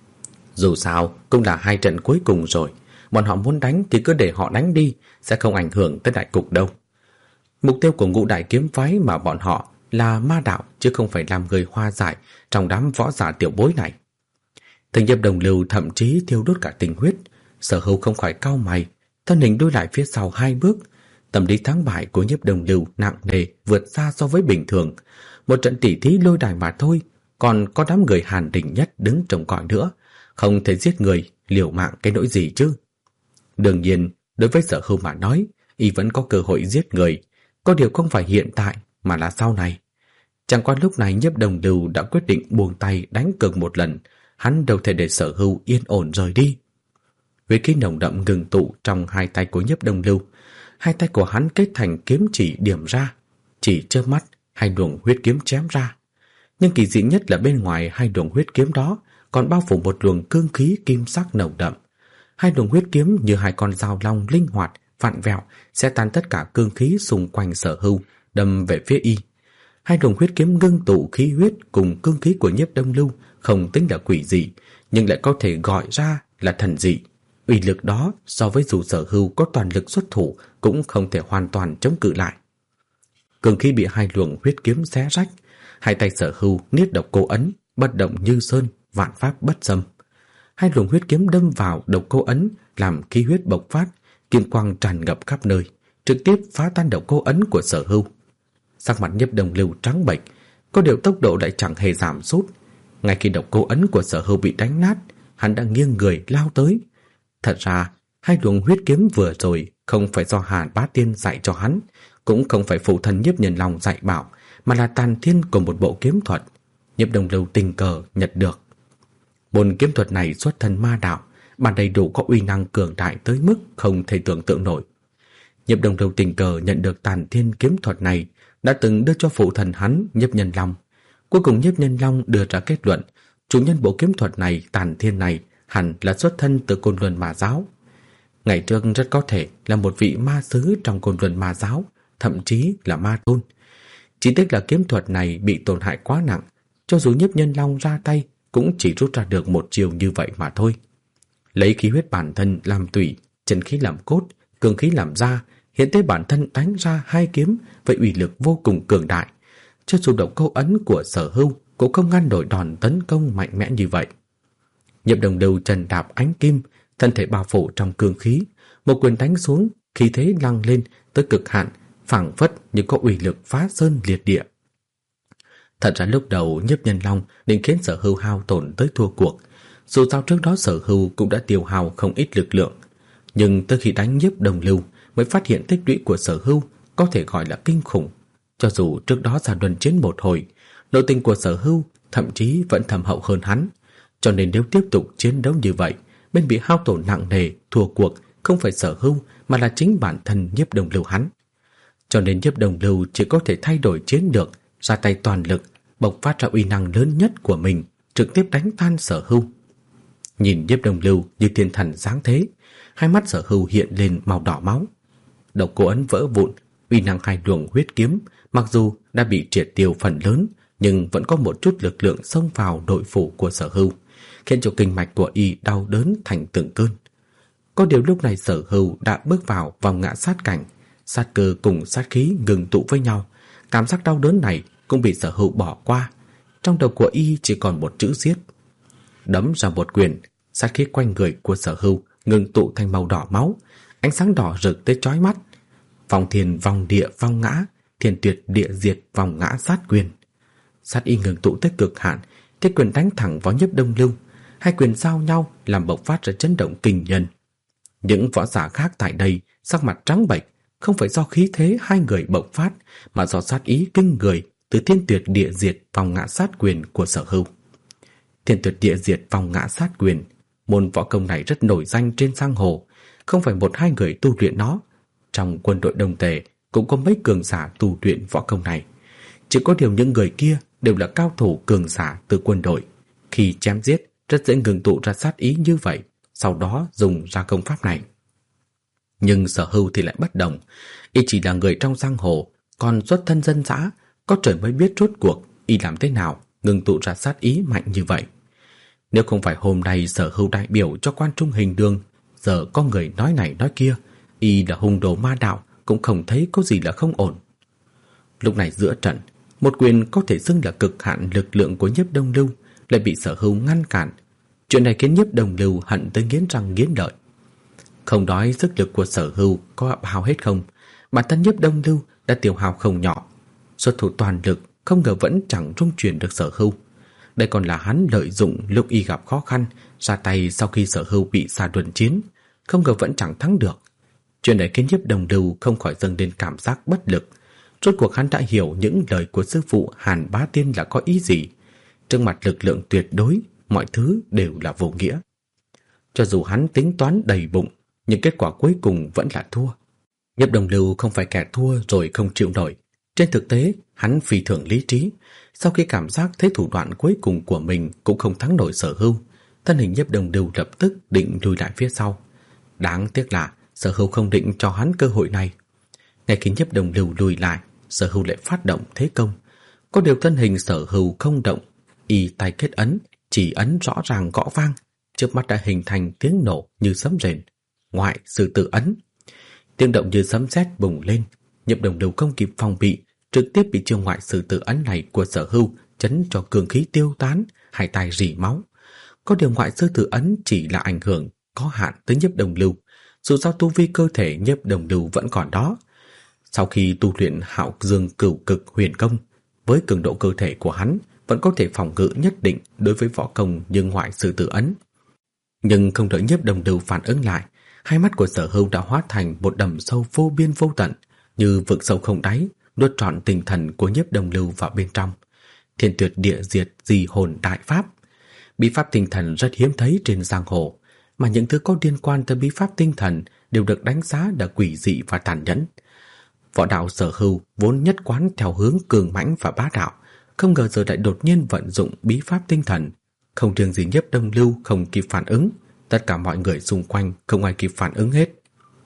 Speaker 1: Dù sao, cũng là hai trận cuối cùng rồi, bọn họ muốn đánh thì cứ để họ đánh đi, sẽ không ảnh hưởng tới đại cục đâu. Mục tiêu của Ngũ Đại Kiếm Phái mà bọn họ là ma đạo, chứ không phải làm người hoa giải trong đám võ giả tiểu bối này. Thành Nhiếp Đồng Lưu thậm chí thiêu đốt cả tình huyết, Sở Hưu không khỏi cau mày, thân hình đuôi lại phía sau hai bước. Tâm lý thắng bại của Nhiếp Đồng Lưu nặng nề vượt xa so với bình thường. Một trận tỉ thí lôi đài mà thôi, còn có đám người Hàn Đình Nhất đứng trông coi nữa, không thể giết người, liều mạng cái nỗi gì chứ. Đương nhiên, đối với Sở Hưu mà nói, y vẫn có cơ hội giết người, có điều không phải hiện tại mà là sau này. Chẳng qua lúc này Nhiếp Đồng Lưu đã quyết định buông tay đánh cược một lần, hắn đâu thể để Sở Hưu yên ổn rời đi. Huyết khí nồng đậm ngừng tụ trong hai tay của Nhiếp Đồng Lưu, hai tay của hắn kết thành kiếm chỉ điểm ra, chỉ chớp mắt hai luồng huyết kiếm chém ra. Nhưng kỳ dị nhất là bên ngoài hai luồng huyết kiếm đó còn bao phủ một luồng cương khí kim sắc nồng đậm. Hai luồng huyết kiếm như hai con dao long linh hoạt, vặn vẹo, sẽ tan tất cả cương khí xung quanh Sở Hưu, đâm về phía y. Hai luồng huyết kiếm ngưng tụ khí huyết cùng cương khí của Nhiếp Đồng Lưu không tính là quỷ dị, nhưng lại có thể gọi ra là thần dị. Uy lực đó so với dù Sở Hưu có toàn lực xuất thủ cũng không thể hoàn toàn chống cự lại. Cương khí bị hai luồng huyết kiếm xé rách, hai tay Sở Hưu niết độc cô ấn, bất động như sơn, vạn pháp bất xâm. Hai luồng huyết kiếm đâm vào độc cô ấn, làm khí huyết bộc phát, kim quang tràn ngập khắp nơi, trực tiếp phá tan độc cô ấn của Sở Hưu. Sắc mặt Nhiếp Đồng Lưu trắng bệch, có điều tốc độ lại chẳng hề giảm sút. Ngay khi độc cô ấn của Sở Hưu bị đánh nát, hắn đã nghiêng người lao tới. Thật ra, hai luồng huyết kiếm vừa rồi không phải do Hàn Bá Tiên dạy cho hắn, cũng không phải phụ thân Nhiếp Nhân Long dạy bảo, mà là tàn thiên của một bộ kiếm thuật. Nhiếp Đồng Lưu tình cờ nhận được. Môn kiếm thuật này xuất thân ma đạo, bản đầy đủ có uy năng cường đại tới mức không thể tưởng tượng nổi. Nhiếp Đồng Lưu tình cờ nhận được tàn thiên kiếm thuật này, đã từng đưa cho phụ thần hắn Nhiếp Nhân Long. Cuối cùng Nhiếp Nhân Long đưa ra kết luận, chủ nhân bộ kiếm thuật này, tàn thiên này, hẳn là xuất thân từ Côn Luân Ma Giáo. Ngày trước rất có thể là một vị ma sứ trong Côn Luân Ma Giáo, thậm chí là ma tôn. Chỉ tiếc là kiếm thuật này bị tổn hại quá nặng, cho dù Nhiếp Nhân Long ra tay cũng chỉ rút ra được một chiều như vậy mà thôi. Lấy khí huyết bản thân làm tủy, chân khí làm cốt, cường khí làm da, hiện tới bản thân đánh ra hai kiếm với uy lực vô cùng cường đại. Cho dù độc câu ấn của Sở Hưu cũng không ngăn nổi đòn tấn công mạnh mẽ như vậy. Nhiếp Đồng Lưu trần đạp ánh kim, thân thể bao phủ trong cương khí, một quyền đánh xuống, khí thế lăng lên tới cực hạn, phảng phất như có uy lực phá sơn liệt địa. Thật ra lúc đầu Nhiếp Nhân Long định khiến Sở Hưu hao tổn tới thua cuộc, dù sao trước đó Sở Hưu cũng đã tiêu hao không ít lực lượng, nhưng tới khi đánh Nhiếp Đồng Lưu mới phát hiện tích lũy của Sở Hưu có thể gọi là kinh khủng. Cho dù trước đó ra luân chiến một hồi, nội tình của Sở Hưu thậm chí vẫn thâm hậu hơn hắn, cho nên nếu tiếp tục chiến đấu như vậy, bên bị hao tổn nặng nề, thua cuộc không phải Sở Hưu mà là chính bản thân Nhiếp Đồng Lưu hắn. Cho nên Nhiếp Đồng Lưu chỉ có thể thay đổi chiến lược, ra tay toàn lực, bộc phát ra uy năng lớn nhất của mình, trực tiếp đánh tan Sở Hưu. Nhìn Nhiếp Đồng Lưu như thiên thần sáng thế, hai mắt Sở Hưu hiện lên màu đỏ máu. Độc cô ấn vỡ vụn, uy năng hai luồng huyết kiếm mặc dù đã bị triệt tiêu phần lớn, nhưng vẫn có một chút lực lượng xông vào nội phủ của Sở Hưu, khiến cho kinh mạch của y đau đớn thành từng cơn. Có điều lúc này Sở Hưu đã bước vào vòng ngã sát cảnh, sát cơ cùng sát khí ngừng tụ với nhau, cảm giác đau đớn này cũng bị Sở Hưu bỏ qua. Trong đầu của y chỉ còn một chữ giết. Đấm ra một quyền, sát khí quanh người của Sở Hưu ngừng tụ thành màu đỏ máu, ánh sáng đỏ rực tới chói mắt. Vòng thiên vòng địa vòng ngã, thiên tuyệt địa diệt vòng ngã sát quyền. Sát y ngừng tụ tới cực hạn, thế quyền đánh thẳng vào Nhiếp Đông Lưu, hai quyền giao nhau làm bộc phát ra chấn động kinh nhân. Những võ giả khác tại đây sắc mặt trắng bệch, không phải do khí thế hai người bộc phát, mà do sát ý kinh người từ thiên tuyệt địa diệt vòng ngã sát quyền của Sở Hưu. Thiên tuyệt địa diệt vòng ngã sát quyền, môn võ công này rất nổi danh trên giang hồ, không phải một hai người tu luyện nó. Trong quân đội Đông Tề cũng có mấy cường giả tu luyện võ công này. Chỉ có điều những người kia đều là cao thủ cường giả từ quân đội. Khi chém giết rất dễ ngừng tụ ra sát ý như vậy, sau đó dùng ra công pháp này. Nhưng Sở Hưu thì lại bất đồng. Y chỉ là người trong giang hồ, còn xuất thân dân dã, có trời mới biết rốt cuộc y làm thế nào ngừng tụ ra sát ý mạnh như vậy. Nếu không phải hôm nay Sở Hưu đại biểu cho quan trung hình đường, giờ có người nói này nói kia, y là hung đồ ma đạo cũng không thấy có gì là không ổn. Lúc này giữa trận, một quyền có thể xưng là cực hạn lực lượng của Nhiếp Đông Lưu lại bị Sở Hưu ngăn cản. Chuyện này khiến Nhiếp Đồng Lưu hận tới nghiến răng nghiến lợi. Không nói sức lực của Sở Hưu có hao hết không, bản thân Nhiếp Đông Lưu đã tiêu hao không nhỏ. Xuất thủ toàn lực không ngờ vẫn chẳng trung chuyển được Sở Hưu. Đây còn là hắn lợi dụng lúc y gặp khó khăn, ra tay sau khi Sở Hưu bị xa luân chiến, không ngờ vẫn chẳng thắng được. Chuyện này khiến Nhiếp Đồng Lưu không khỏi dâng lên cảm giác bất lực. Rốt cuộc hắn đã hiểu những lời của sư phụ Hàn Bá Tiên là có ý gì. Trước mặt lực lượng tuyệt đối, mọi thứ đều là vô nghĩa. Cho dù hắn tính toán đầy bụng, nhưng kết quả cuối cùng vẫn là thua. Nhiếp Đồng Lưu không phải kẻ thua rồi không chịu nổi. Trên thực tế, hắn phi thường lý trí. Sau khi cảm giác thấy thủ đoạn cuối cùng của mình cũng không thắng nổi Sở Hưu, thân hình Nhiếp Đồng Lưu lập tức định lùi lại phía sau. Đáng tiếc là Sở Hưu không định cho hắn cơ hội này. Ngay khi Nhiếp Đồng Lưu lùi lại, Sở Hưu lại phát động thế công. Có điều thân hình Sở Hưu không động, y tay kết ấn, chỉ ấn rõ ràng gõ vang, trước mắt đã hình thành tiếng nổ như sấm rền. Ngoại sư tử ấn. Tiếng động như sấm sét bùng lên, Nhiếp Đồng Lưu không kịp phòng bị, trực tiếp bị chiêu ngoại sư tử ấn này của Sở Hưu chấn cho cường khí tiêu tán, hai tay rỉ máu. Có điều ngoại sư tử ấn chỉ là ảnh hưởng có hạn tới Nhiếp Đồng Lưu, dù sao tu vi cơ thể Nhiếp Đồng Lưu vẫn còn đó. Sau khi tu luyện Hạo Dương Cửu Cực Huyền Công, với cường độ cơ thể của hắn vẫn có thể phòng ngự nhất định đối với võ công như ngoại sư tử ấn. Nhưng không đợi Nhiếp Đồng Lưu phản ứng lại, hai mắt của Sở Hưu đã hóa thành một đầm sâu vô biên vô tận, như vực sâu không đáy, nuốt trọn tinh thần của Nhiếp Đồng Lưu vào bên trong. Thiên tuyệt địa diệt di hồn đại pháp. Bí pháp tinh thần rất hiếm thấy trên giang hồ, mà những thứ có liên quan tới bí pháp tinh thần đều được đánh giá là quỷ dị và tàn nhẫn. Võ đạo Sở Hưu vốn nhất quán theo hướng cường mãnh và bá đạo, không ngờ giờ lại đột nhiên vận dụng bí pháp tinh thần. Không riêng gì Nhiếp Đông Lưu không kịp phản ứng, tất cả mọi người xung quanh không ai kịp phản ứng hết.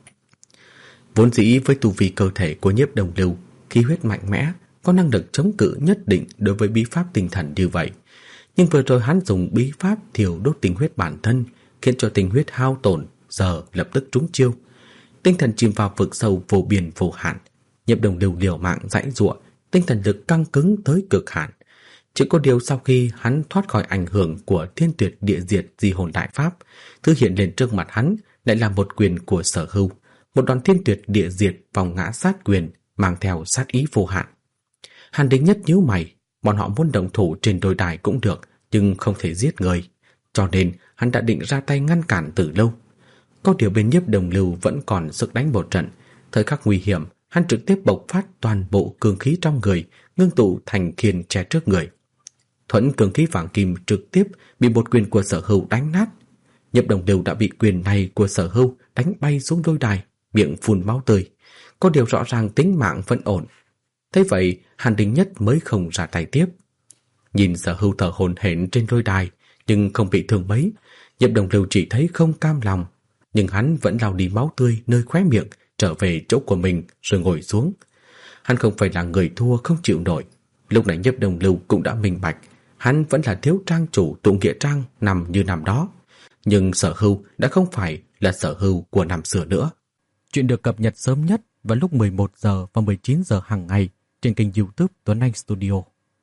Speaker 1: Vốn dĩ với tu vi cơ thể của Nhiếp Đông Lưu, khí huyết mạnh mẽ, có năng lực chống cự nhất định đối với bí pháp tinh thần như vậy. Nhưng vừa rồi hắn dùng bí pháp thiêu đốt tinh huyết bản thân, khiến cho tinh huyết hao tổn, giờ lập tức trúng chiêu. Tinh thần chìm vào vực sâu vô biên vô hạn. Nhiếp Đồng Lưu liều mạng giãy giụa, tinh thần lực căng cứng tới cực hạn. Chỉ có điều sau khi hắn thoát khỏi ảnh hưởng của thiên tuyệt địa diệt di hồn đại pháp, thứ hiện lên trước mặt hắn lại là một quyền của Sở Hưu, một đòn thiên tuyệt địa diệt vòng ngã sát quyền mang theo sát ý vô hạn. Hàn Đình Nhất nhíu mày, bọn họ muốn động thủ trên đôi đài cũng được, nhưng không thể giết người, cho nên hắn đã định ra tay ngăn cản từ lâu. Có điều bên Nhiếp Đồng Lưu vẫn còn sức đánh một trận, thời khắc nguy hiểm, hắn trực tiếp bộc phát toàn bộ cương khí trong người, ngưng tụ thành khiên che trước người. Thuẫn cương khí vàng kim trực tiếp bị một quyền của Sở Hưu đánh nát. Nhiếp Đồng Lưu đã bị quyền này của Sở Hưu đánh bay xuống lôi đài, miệng phun máu tươi. Có điều rõ ràng tính mạng vẫn ổn. Thế vậy, Hàn Đình Nhất mới không ra tay tiếp. Nhìn Sở Hưu thở hổn hển trên lôi đài, nhưng không bị thương mấy, Nhiếp Đồng Lưu chỉ thấy không cam lòng, nhưng hắn vẫn lau đi máu tươi nơi khóe miệng, trở về chỗ của mình rồi ngồi xuống. Hắn không phải là người thua không chịu nổi. Lúc này Nhiếp Đồng Lưu cũng đã minh bạch, hắn vẫn là thiếu trang chủ tụ nghĩa trang nằm như năm đó, nhưng Sở Hưu đã không phải là Sở Hưu của năm xưa nữa. Chuyện được cập nhật sớm nhất vào lúc mười một giờ và mười chín giờ hàng ngày trên kênh YouTube Tuấn Anh Studio.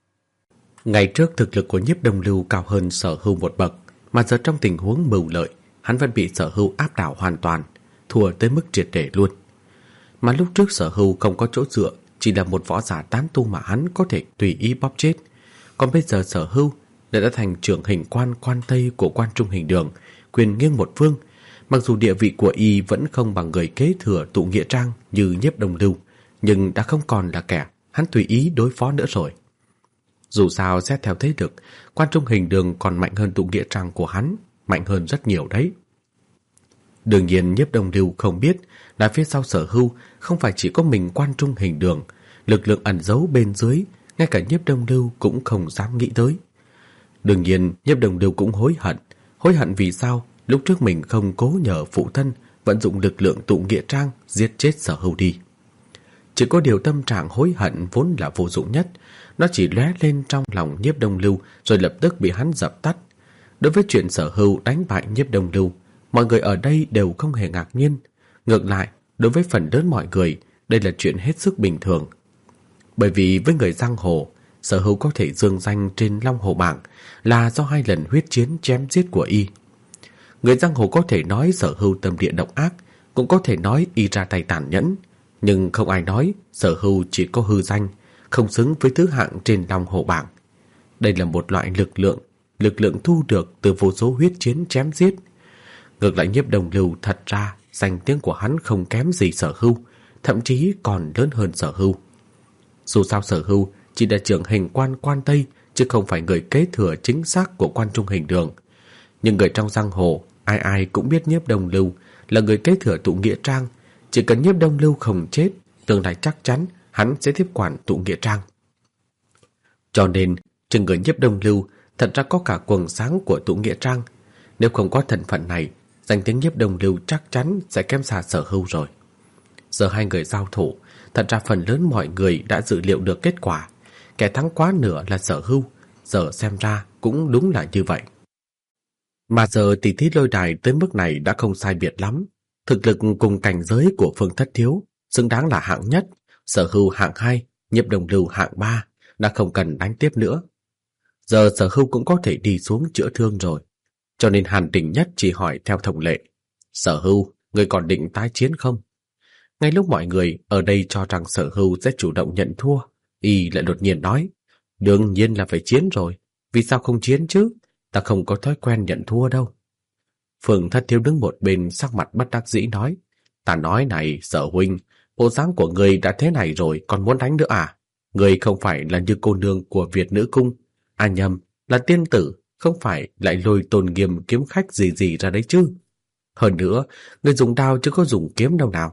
Speaker 1: Ngày trước thực lực của Nhiếp Đồng Lưu cao hơn Sở Hưu một bậc, mà giờ trong tình huống mưu lợi, hắn vẫn bị Sở Hưu áp đảo hoàn toàn, thua tới mức triệt để luôn. Mà lúc trước Sở Hưu không có chỗ dựa, chỉ là một võ giả tán tu mà hắn có thể tùy ý bóp chết. Còn bây giờ Sở Hưu đã, đã thành trưởng hình quan quan Tây của Quan Trung Hình Đường, quyền nghiêng một phương. Mặc dù địa vị của y vẫn không bằng người kế thừa tụ nghĩa trang như Nhiếp Đồng Lưu, nhưng đã không còn là kẻ hắn tùy ý đối phó nữa rồi. Dù sao xét theo thế lực, Quan Trung Hình Đường còn mạnh hơn tụ nghĩa trang của hắn, mạnh hơn rất nhiều đấy. Đương nhiên Nhiếp Đồng Lưu không biết là phía sau Sở Hưu không phải chỉ có mình Quan Trung Hình Đường, lực lượng ẩn giấu bên dưới, ngay cả Nhiếp Đồng Lưu cũng không dám nghĩ tới. Đương nhiên Nhiếp Đồng Lưu cũng hối hận, hối hận vì sao lúc trước mình không cố nhờ phụ thân vận dụng lực lượng tụ nghĩa trang giết chết Sở Hưu đi. Chỉ có điều tâm trạng hối hận vốn là vô dụng nhất, nó chỉ lóe lên trong lòng Nhiếp Đồng Lưu rồi lập tức bị hắn dập tắt. Đối với chuyện Sở Hưu đánh bại Nhiếp Đồng Lưu, mọi người ở đây đều không hề ngạc nhiên. Ngược lại, đối với phần lớn mọi người, đây là chuyện hết sức bình thường. Bởi vì với người giang hồ, Sở Hưu có thể dương danh trên Long Hồ bảng là do hai lần huyết chiến chém giết của y. Người giang hồ có thể nói Sở Hưu tâm địa độc ác, cũng có thể nói y ra tay tàn nhẫn, nhưng không ai nói Sở Hưu chỉ có hư danh, không xứng với thứ hạng trên Long Hồ bảng. Đây là một loại lực lượng, lực lượng thu được từ vô số huyết chiến chém giết. Ngược lại Nhiếp Đồng Lưu thật ra danh tiếng của hắn không kém gì Sở Hưu, thậm chí còn lớn hơn Sở Hưu. Dù sao Sở Hưu chỉ là trưởng hình quan quan Tây, chứ không phải người kế thừa chính xác của Quan Trung Hình Đường. Nhưng người trong giang hồ ai ai cũng biết Nhiếp Đồng Lưu là người kế thừa tụ nghĩa trang. Chỉ cần Nhiếp Đồng Lưu không chết, tương lai chắc chắn hắn sẽ tiếp quản tụ nghĩa trang. Cho nên trên người Nhiếp Đồng Lưu thật ra có cả quầng sáng của tụ nghĩa trang. Nếu không có thân phận này, danh tiếng Nhiếp Đồng Lưu chắc chắn sẽ kém xa Sở Hưu rồi. Giờ hai người giao thủ, thật ra phần lớn mọi người đã dự liệu được kết quả. Kẻ thắng quá nửa là Sở Hưu, giờ xem ra cũng đúng là như vậy. Mà giờ tỷ thí lôi đài tới mức này đã không sai biệt lắm. Thực lực cùng cảnh giới của Phương Thất Thiếu xứng đáng là hạng nhất, Sở Hưu hạng hai, Nhiếp Đồng Lưu hạng ba, đã không cần đánh tiếp nữa. Giờ Sở Hưu cũng có thể đi xuống chữa thương rồi. Cho nên Hàn Đình Nhất chỉ hỏi theo thông lệ: Sở Hưu, người còn định tái chiến không? Ngay lúc mọi người ở đây cho rằng Sở Hưu sẽ chủ động nhận thua, y lại đột nhiên nói: đương nhiên là phải chiến rồi, vì sao không chiến chứ? Ta không có thói quen nhận thua đâu. Phương Thất Thiếu đứng một bên sắc mặt bất đắc dĩ nói: ta nói này Sở huynh, bộ dáng của người đã thế này rồi còn muốn đánh nữa à? Người không phải là như cô nương của Việt Nữ Cung, à nhầm, là tiên tử, không phải lại lôi Tôn Nghiêm kiếm khách gì gì ra đấy chứ. Hơn nữa, người dùng đao chứ có dùng kiếm đâu nào.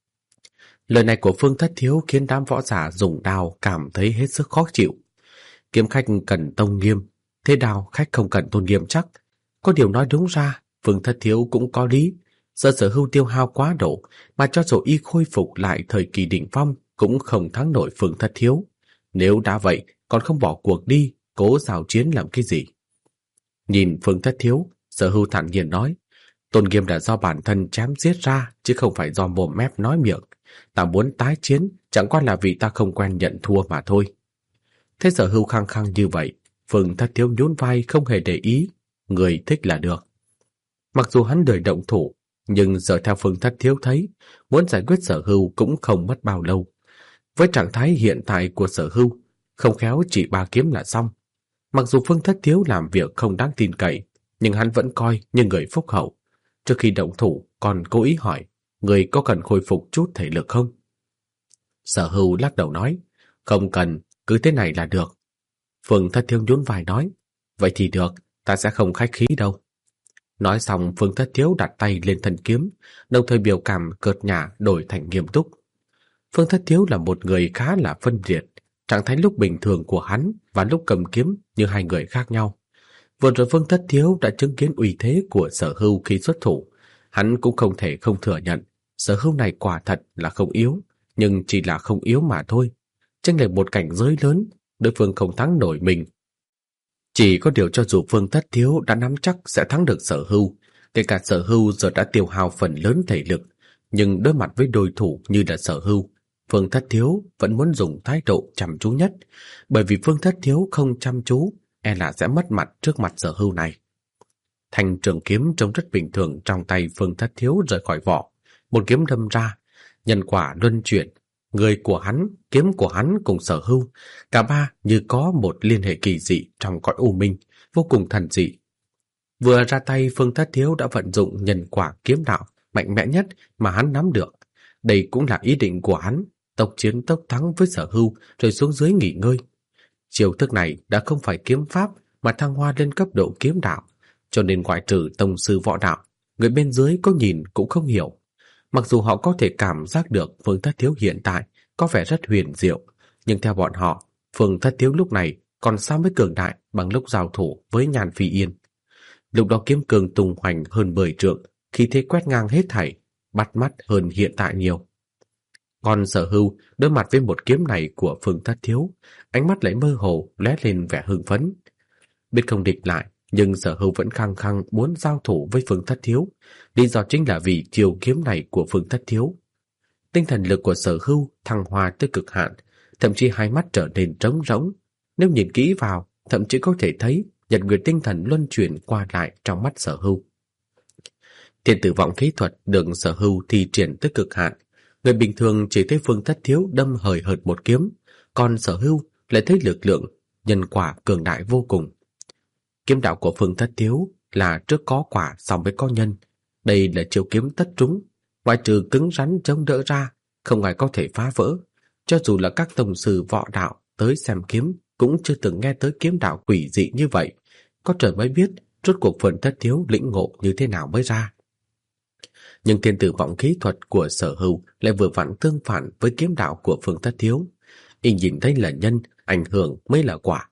Speaker 1: Lời này của Phương Thất Thiếu khiến đám võ giả dùng đao cảm thấy hết sức khó chịu. Kiếm khách cần tôn nghiêm, thế đao khách không cần tôn nghiêm chắc. Có điều nói đúng ra, Phương Thất Thiếu cũng có lý. Giờ Sở Hưu tiêu hao quá độ, mà cho dù y khôi phục lại thời kỳ đỉnh phong cũng không thắng nổi Phương Thất Thiếu. Nếu đã vậy, còn không bỏ cuộc đi, cố giao chiến làm cái gì? Nhìn Phương Thất Thiếu, Sở Hưu thản nhiên nói: tôn nghiêm là do bản thân chém giết ra, chứ không phải do mồm mép nói miệng. Ta muốn tái chiến, chẳng qua là vì ta không quen nhận thua mà thôi. Thế Sở Hưu khăng khăng như vậy, Phương Thất Thiếu nhún vai không hề để ý, người thích là được. Mặc dù hắn đời động thủ, nhưng giờ theo Phương Thất Thiếu thấy, muốn giải quyết Sở Hưu cũng không mất bao lâu. Với trạng thái hiện tại của Sở Hưu, không khéo chỉ ba kiếm là xong. Mặc dù Phương Thất Thiếu làm việc không đáng tin cậy, nhưng hắn vẫn coi như người phúc hậu. Trước khi động thủ còn cố ý hỏi: người có cần khôi phục chút thể lực không? Sở Hưu lắc đầu nói, không cần, cứ thế này là được. Phương Thất Thiếu nhún vai nói, vậy thì được, ta sẽ không khách khí đâu. Nói xong, Phương Thất Thiếu đặt tay lên thân kiếm, đồng thời biểu cảm cợt nhả đổi thành nghiêm túc. Phương Thất Thiếu là một người khá là phân biệt, trạng thái lúc bình thường của hắn và lúc cầm kiếm như hai người khác nhau. Vừa rồi Phương Thất Thiếu đã chứng kiến uy thế của Sở Hưu khi xuất thủ, hắn cũng không thể không thừa nhận, Sở Hưu này quả thật là không yếu, nhưng chỉ là không yếu mà thôi. Chênh lệch một cảnh giới lớn, đối phương không thắng nổi mình. Chỉ có điều cho dù Phương Thất Thiếu đã nắm chắc sẽ thắng được Sở Hưu, kể cả Sở Hưu giờ đã tiêu hao phần lớn thể lực, nhưng đối mặt với đối thủ như là Sở Hưu, Phương Thất Thiếu vẫn muốn dùng thái độ chăm chú nhất, bởi vì Phương Thất Thiếu không chăm chú, e là sẽ mất mặt trước mặt Sở Hưu này. Thanh trường kiếm trông rất bình thường trong tay Phương Thất Thiếu rời khỏi vỏ, một kiếm đâm ra, nhân quả luân chuyển, người của hắn, kiếm của hắn cùng Sở Hưu, cả ba như có một liên hệ kỳ dị trong cõi u minh, vô cùng thần dị. Vừa ra tay, Phương Thất Thiếu đã vận dụng nhân quả kiếm đạo mạnh mẽ nhất mà hắn nắm được. Đây cũng là ý định của hắn, tốc chiến tốc thắng với Sở Hưu rồi xuống dưới nghỉ ngơi. Chiêu thức này đã không phải kiếm pháp mà thăng hoa lên cấp độ kiếm đạo, cho nên ngoại trừ tông sư võ đạo, người bên dưới có nhìn cũng không hiểu. Mặc dù họ có thể cảm giác được Phương Thất Thiếu hiện tại có vẻ rất huyền diệu, nhưng theo bọn họ, Phương Thất Thiếu lúc này còn xa mới cường đại bằng lúc giao thủ với Nhan Phi Yên. Lúc đó kiếm cường tung hoành hơn mười trượng, khi thế quét ngang hết thảy, bắt mắt hơn hiện tại nhiều. Còn Sở Hưu đối mặt với một kiếm này của Phương Thất Thiếu, ánh mắt lại mơ hồ lóe lên vẻ hưng phấn. Biết không địch lại, nhưng Sở Hưu vẫn khăng khăng muốn giao thủ với Phương Thất Thiếu, lý do chính là vì chiêu kiếm này của Phương Thất Thiếu. Tinh thần lực của Sở Hưu thăng hoa tới cực hạn, thậm chí hai mắt trở nên trống rỗng. Nếu nhìn kỹ vào, thậm chí có thể thấy nhật nguyệt tinh thần luân chuyển qua lại trong mắt Sở Hưu. Thiên tử vọng khí thuật được Sở Hưu thi triển tới cực hạn. Người bình thường chỉ thấy Phương Thất Thiếu đâm hời hợt một kiếm, còn Sở Hưu lại thấy lực lượng, nhân quả cường đại vô cùng. Kiếm đạo của Phương Thất Thiếu là trước có quả sau mới có nhân. Đây là chiêu kiếm tất trúng, ngoại trừ cứng rắn chống đỡ ra, không ai có thể phá vỡ. Cho dù là các tông sư võ đạo tới xem kiếm cũng chưa từng nghe tới kiếm đạo quỷ dị như vậy. Có trời mới biết rốt cuộc Phương Thất Thiếu lĩnh ngộ như thế nào mới ra. Nhưng thiên tử vọng khí thuật của Sở Hưu lại vừa vặn tương phản với kiếm đạo của Phương Thất Thiếu. Y nhìn thấy là nhân, ảnh hưởng mới là quả.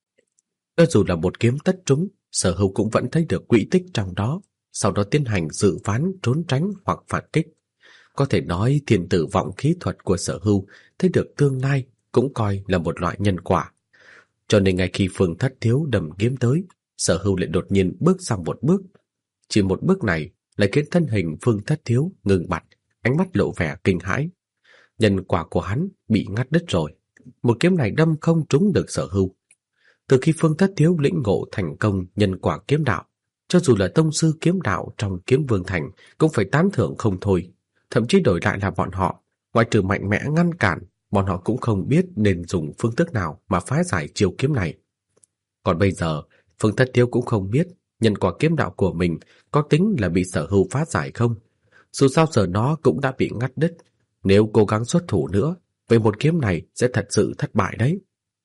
Speaker 1: Cho dù là một kiếm tất trúng, Sở Hưu cũng vẫn thấy được quỹ tích trong đó, sau đó tiến hành dự phán, trốn tránh hoặc phản kích. Có thể nói thiên tử vọng khí thuật của Sở Hưu thấy được tương lai cũng coi là một loại nhân quả. Cho nên ngay khi Phương Thất Thiếu đâm kiếm tới, Sở Hưu lại đột nhiên bước sang một bước. Chỉ một bước này lại khiến thân hình Phương Thất Thiếu ngừng bặt, ánh mắt lộ vẻ kinh hãi. Nhân quả của hắn bị ngắt đứt rồi, một kiếm này đâm không trúng được Sở Hưu. Từ khi Phương Thất Thiếu lĩnh ngộ thành công nhân quả kiếm đạo, cho dù là tông sư kiếm đạo trong Kiếm Vương Thành cũng phải tán thưởng không thôi. Thậm chí đổi lại là bọn họ, ngoại trừ mạnh mẽ ngăn cản, bọn họ cũng không biết nên dùng phương thức nào mà phá giải chiêu kiếm này. Còn bây giờ, Phương Thất Thiếu cũng không biết nhân quả kiếm đạo của mình có tính là bị Sở Hưu phá giải không. Dù sao giờ nó cũng đã bị ngắt đứt, nếu cố gắng xuất thủ nữa, vậy một kiếm này sẽ thật sự thất bại đấy.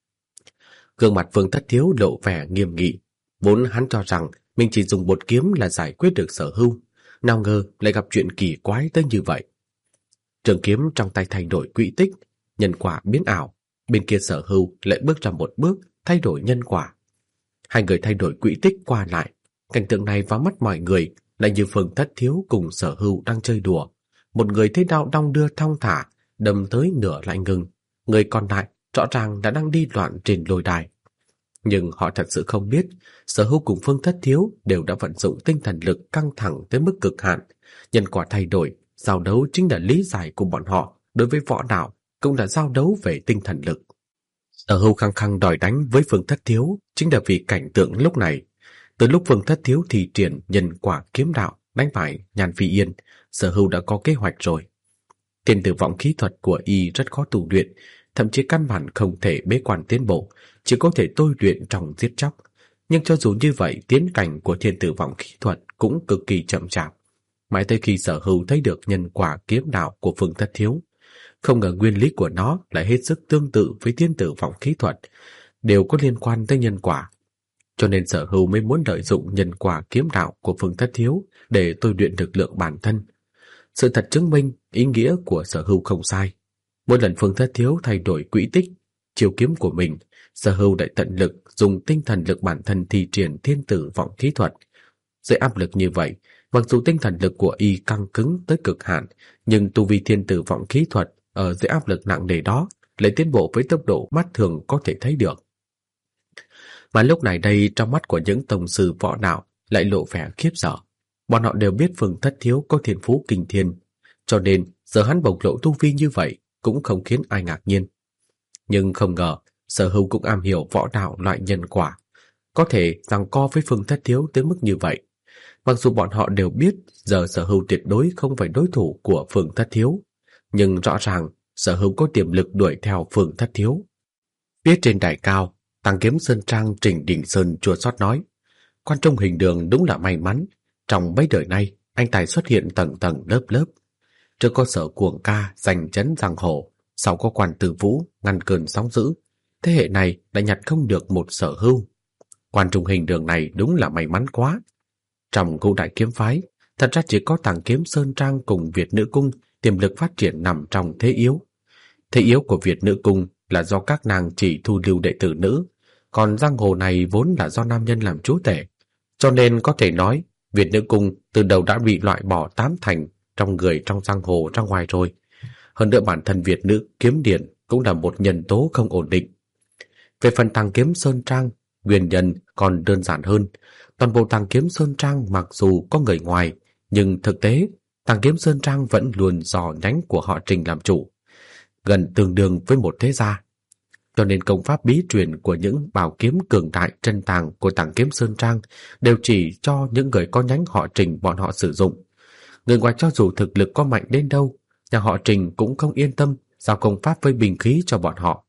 Speaker 1: Gương mặt Phương Thất Thiếu lộ vẻ nghiêm nghị, vốn hắn cho rằng mình chỉ dùng một kiếm là giải quyết được Sở Hưu, nào ngờ lại gặp chuyện kỳ quái tới như vậy. Trường kiếm trong tay thay đổi quỹ tích, nhân quả biến ảo, bên kia Sở Hưu lại bước ra một bước, thay đổi nhân quả. Hai người thay đổi quỹ tích qua lại, cảnh tượng này vào mắt mọi người lại như Phương Thất Thiếu cùng Sở Hưu đang chơi đùa. Một người thấy đao đong đưa thong thả, đâm tới nửa lại ngừng, người còn lại rõ ràng đã đang đi loạn trên lôi đài. Nhưng họ thật sự không biết, Sở Hưu cùng Phương Thất Thiếu đều đã vận dụng tinh thần lực căng thẳng tới mức cực hạn. Nhân quả thay đổi, giao đấu chính là lý giải của bọn họ đối với võ đạo, cũng là giao đấu về tinh thần lực. Sở Hưu khăng khăng đòi đánh với Phương Thất Thiếu chính là vì cảnh tượng lúc này. Từ lúc Phương Thất Thiếu thi triển nhân quả kiếm đạo đánh bại Nhan Phi Yên, Sở Hưu đã có kế hoạch rồi. Thiên tử vọng khí thuật của y rất khó tu luyện, thậm chí căn bản không thể bế quan tiến bộ, chỉ có thể tôi luyện trong giết chóc. Nhưng cho dù như vậy, tiến cảnh của thiên tử vọng khí thuật cũng cực kỳ chậm chạp. Mãi tới khi Sở Hưu thấy được nhân quả kiếm đạo của Phương Thất Thiếu, Không ngờ nguyên lý của nó lại hết sức tương tự với thiên tử vọng khí thuật, đều có liên quan tới nhân quả. Cho nên Sở Hưu mới muốn lợi dụng nhân quả kiếm đạo của Phương Thất Thiếu để tôi luyện lực lượng bản thân. Sự thật chứng minh ý nghĩa của Sở Hưu không sai. Mỗi lần Phương Thất Thiếu thay đổi quỹ tích, chiêu kiếm của mình, Sở Hưu lại tận lực dùng tinh thần lực bản thân thi triển thiên tử vọng khí thuật. Dưới áp lực như vậy, mặc dù tinh thần lực của y căng cứng tới cực hạn, nhưng tu vi thiên tử vọng khí thuật ở dưới áp lực nặng nề đó lại tiến bộ với tốc độ mắt thường có thể thấy được. Mà lúc này đây, trong mắt của những tông sư võ đạo lại lộ vẻ khiếp sợ. Bọn họ đều biết Phương Thất Thiếu có thiên phú kinh thiên, cho nên giờ hắn bộc lộ tu vi như vậy cũng không khiến ai ngạc nhiên. Nhưng không ngờ Sở Hưu cũng am hiểu võ đạo loại nhân quả, có thể giằng co với Phương Thất Thiếu tới mức như vậy. Mặc dù bọn họ đều biết giờ Sở Hưu tuyệt đối không phải đối thủ của Phương Thất Thiếu, nhưng rõ ràng Sở Hưu có tiềm lực đuổi theo Phương Thất Thiếu. Phía trên đài cao, Tàng Kiếm Sơn Trang Trình Đình Sơn chua xót nói, Quan Trung Hình Đường đúng là may mắn, trong mấy đời nay anh tài xuất hiện tầng tầng lớp lớp. Trước có Sở Cuồng Ca giành chấn giang hồ, sau có Quan Tử Vũ ngăn cơn sóng dữ, thế hệ này đã nhặt không được một Sở Hưu. Quan Trung Hình Đường này đúng là may mắn quá. Trong Ngũ Đại Kiếm Phái, thật ra chỉ có Tàng Kiếm Sơn Trang cùng Việt Nữ Cung tiềm lực phát triển nằm trong thế yếu. Thế yếu của Việt Nữ Cung là do các nàng chỉ thu lưu đệ tử nữ, còn giang hồ này vốn là do nam nhân làm chúa tể, cho nên có thể nói Việt Nữ Cung từ đầu đã bị loại bỏ tám thành trong người trong giang hồ ra ngoài rồi. Hơn nữa bản thân Việt Nữ Kiếm Điện cũng là một nhân tố không ổn định. Về phần Tàng Kiếm Sơn Trang, nguyên nhân còn đơn giản hơn. Toàn bộ Tàng Kiếm Sơn Trang mặc dù có người ngoài, nhưng thực tế Tàng Kiếm Sơn Trang vẫn luôn do nhánh của họ Trình làm chủ, gần tương đương với một thế gia. Cho nên công pháp bí truyền của những bảo kiếm cường đại chân tàng của Tàng Kiếm Sơn Trang đều chỉ cho những người có nhánh họ Trình bọn họ sử dụng. Người ngoài cho dù thực lực có mạnh đến đâu, nhà họ Trình cũng không yên tâm giao công pháp với binh khí cho bọn họ.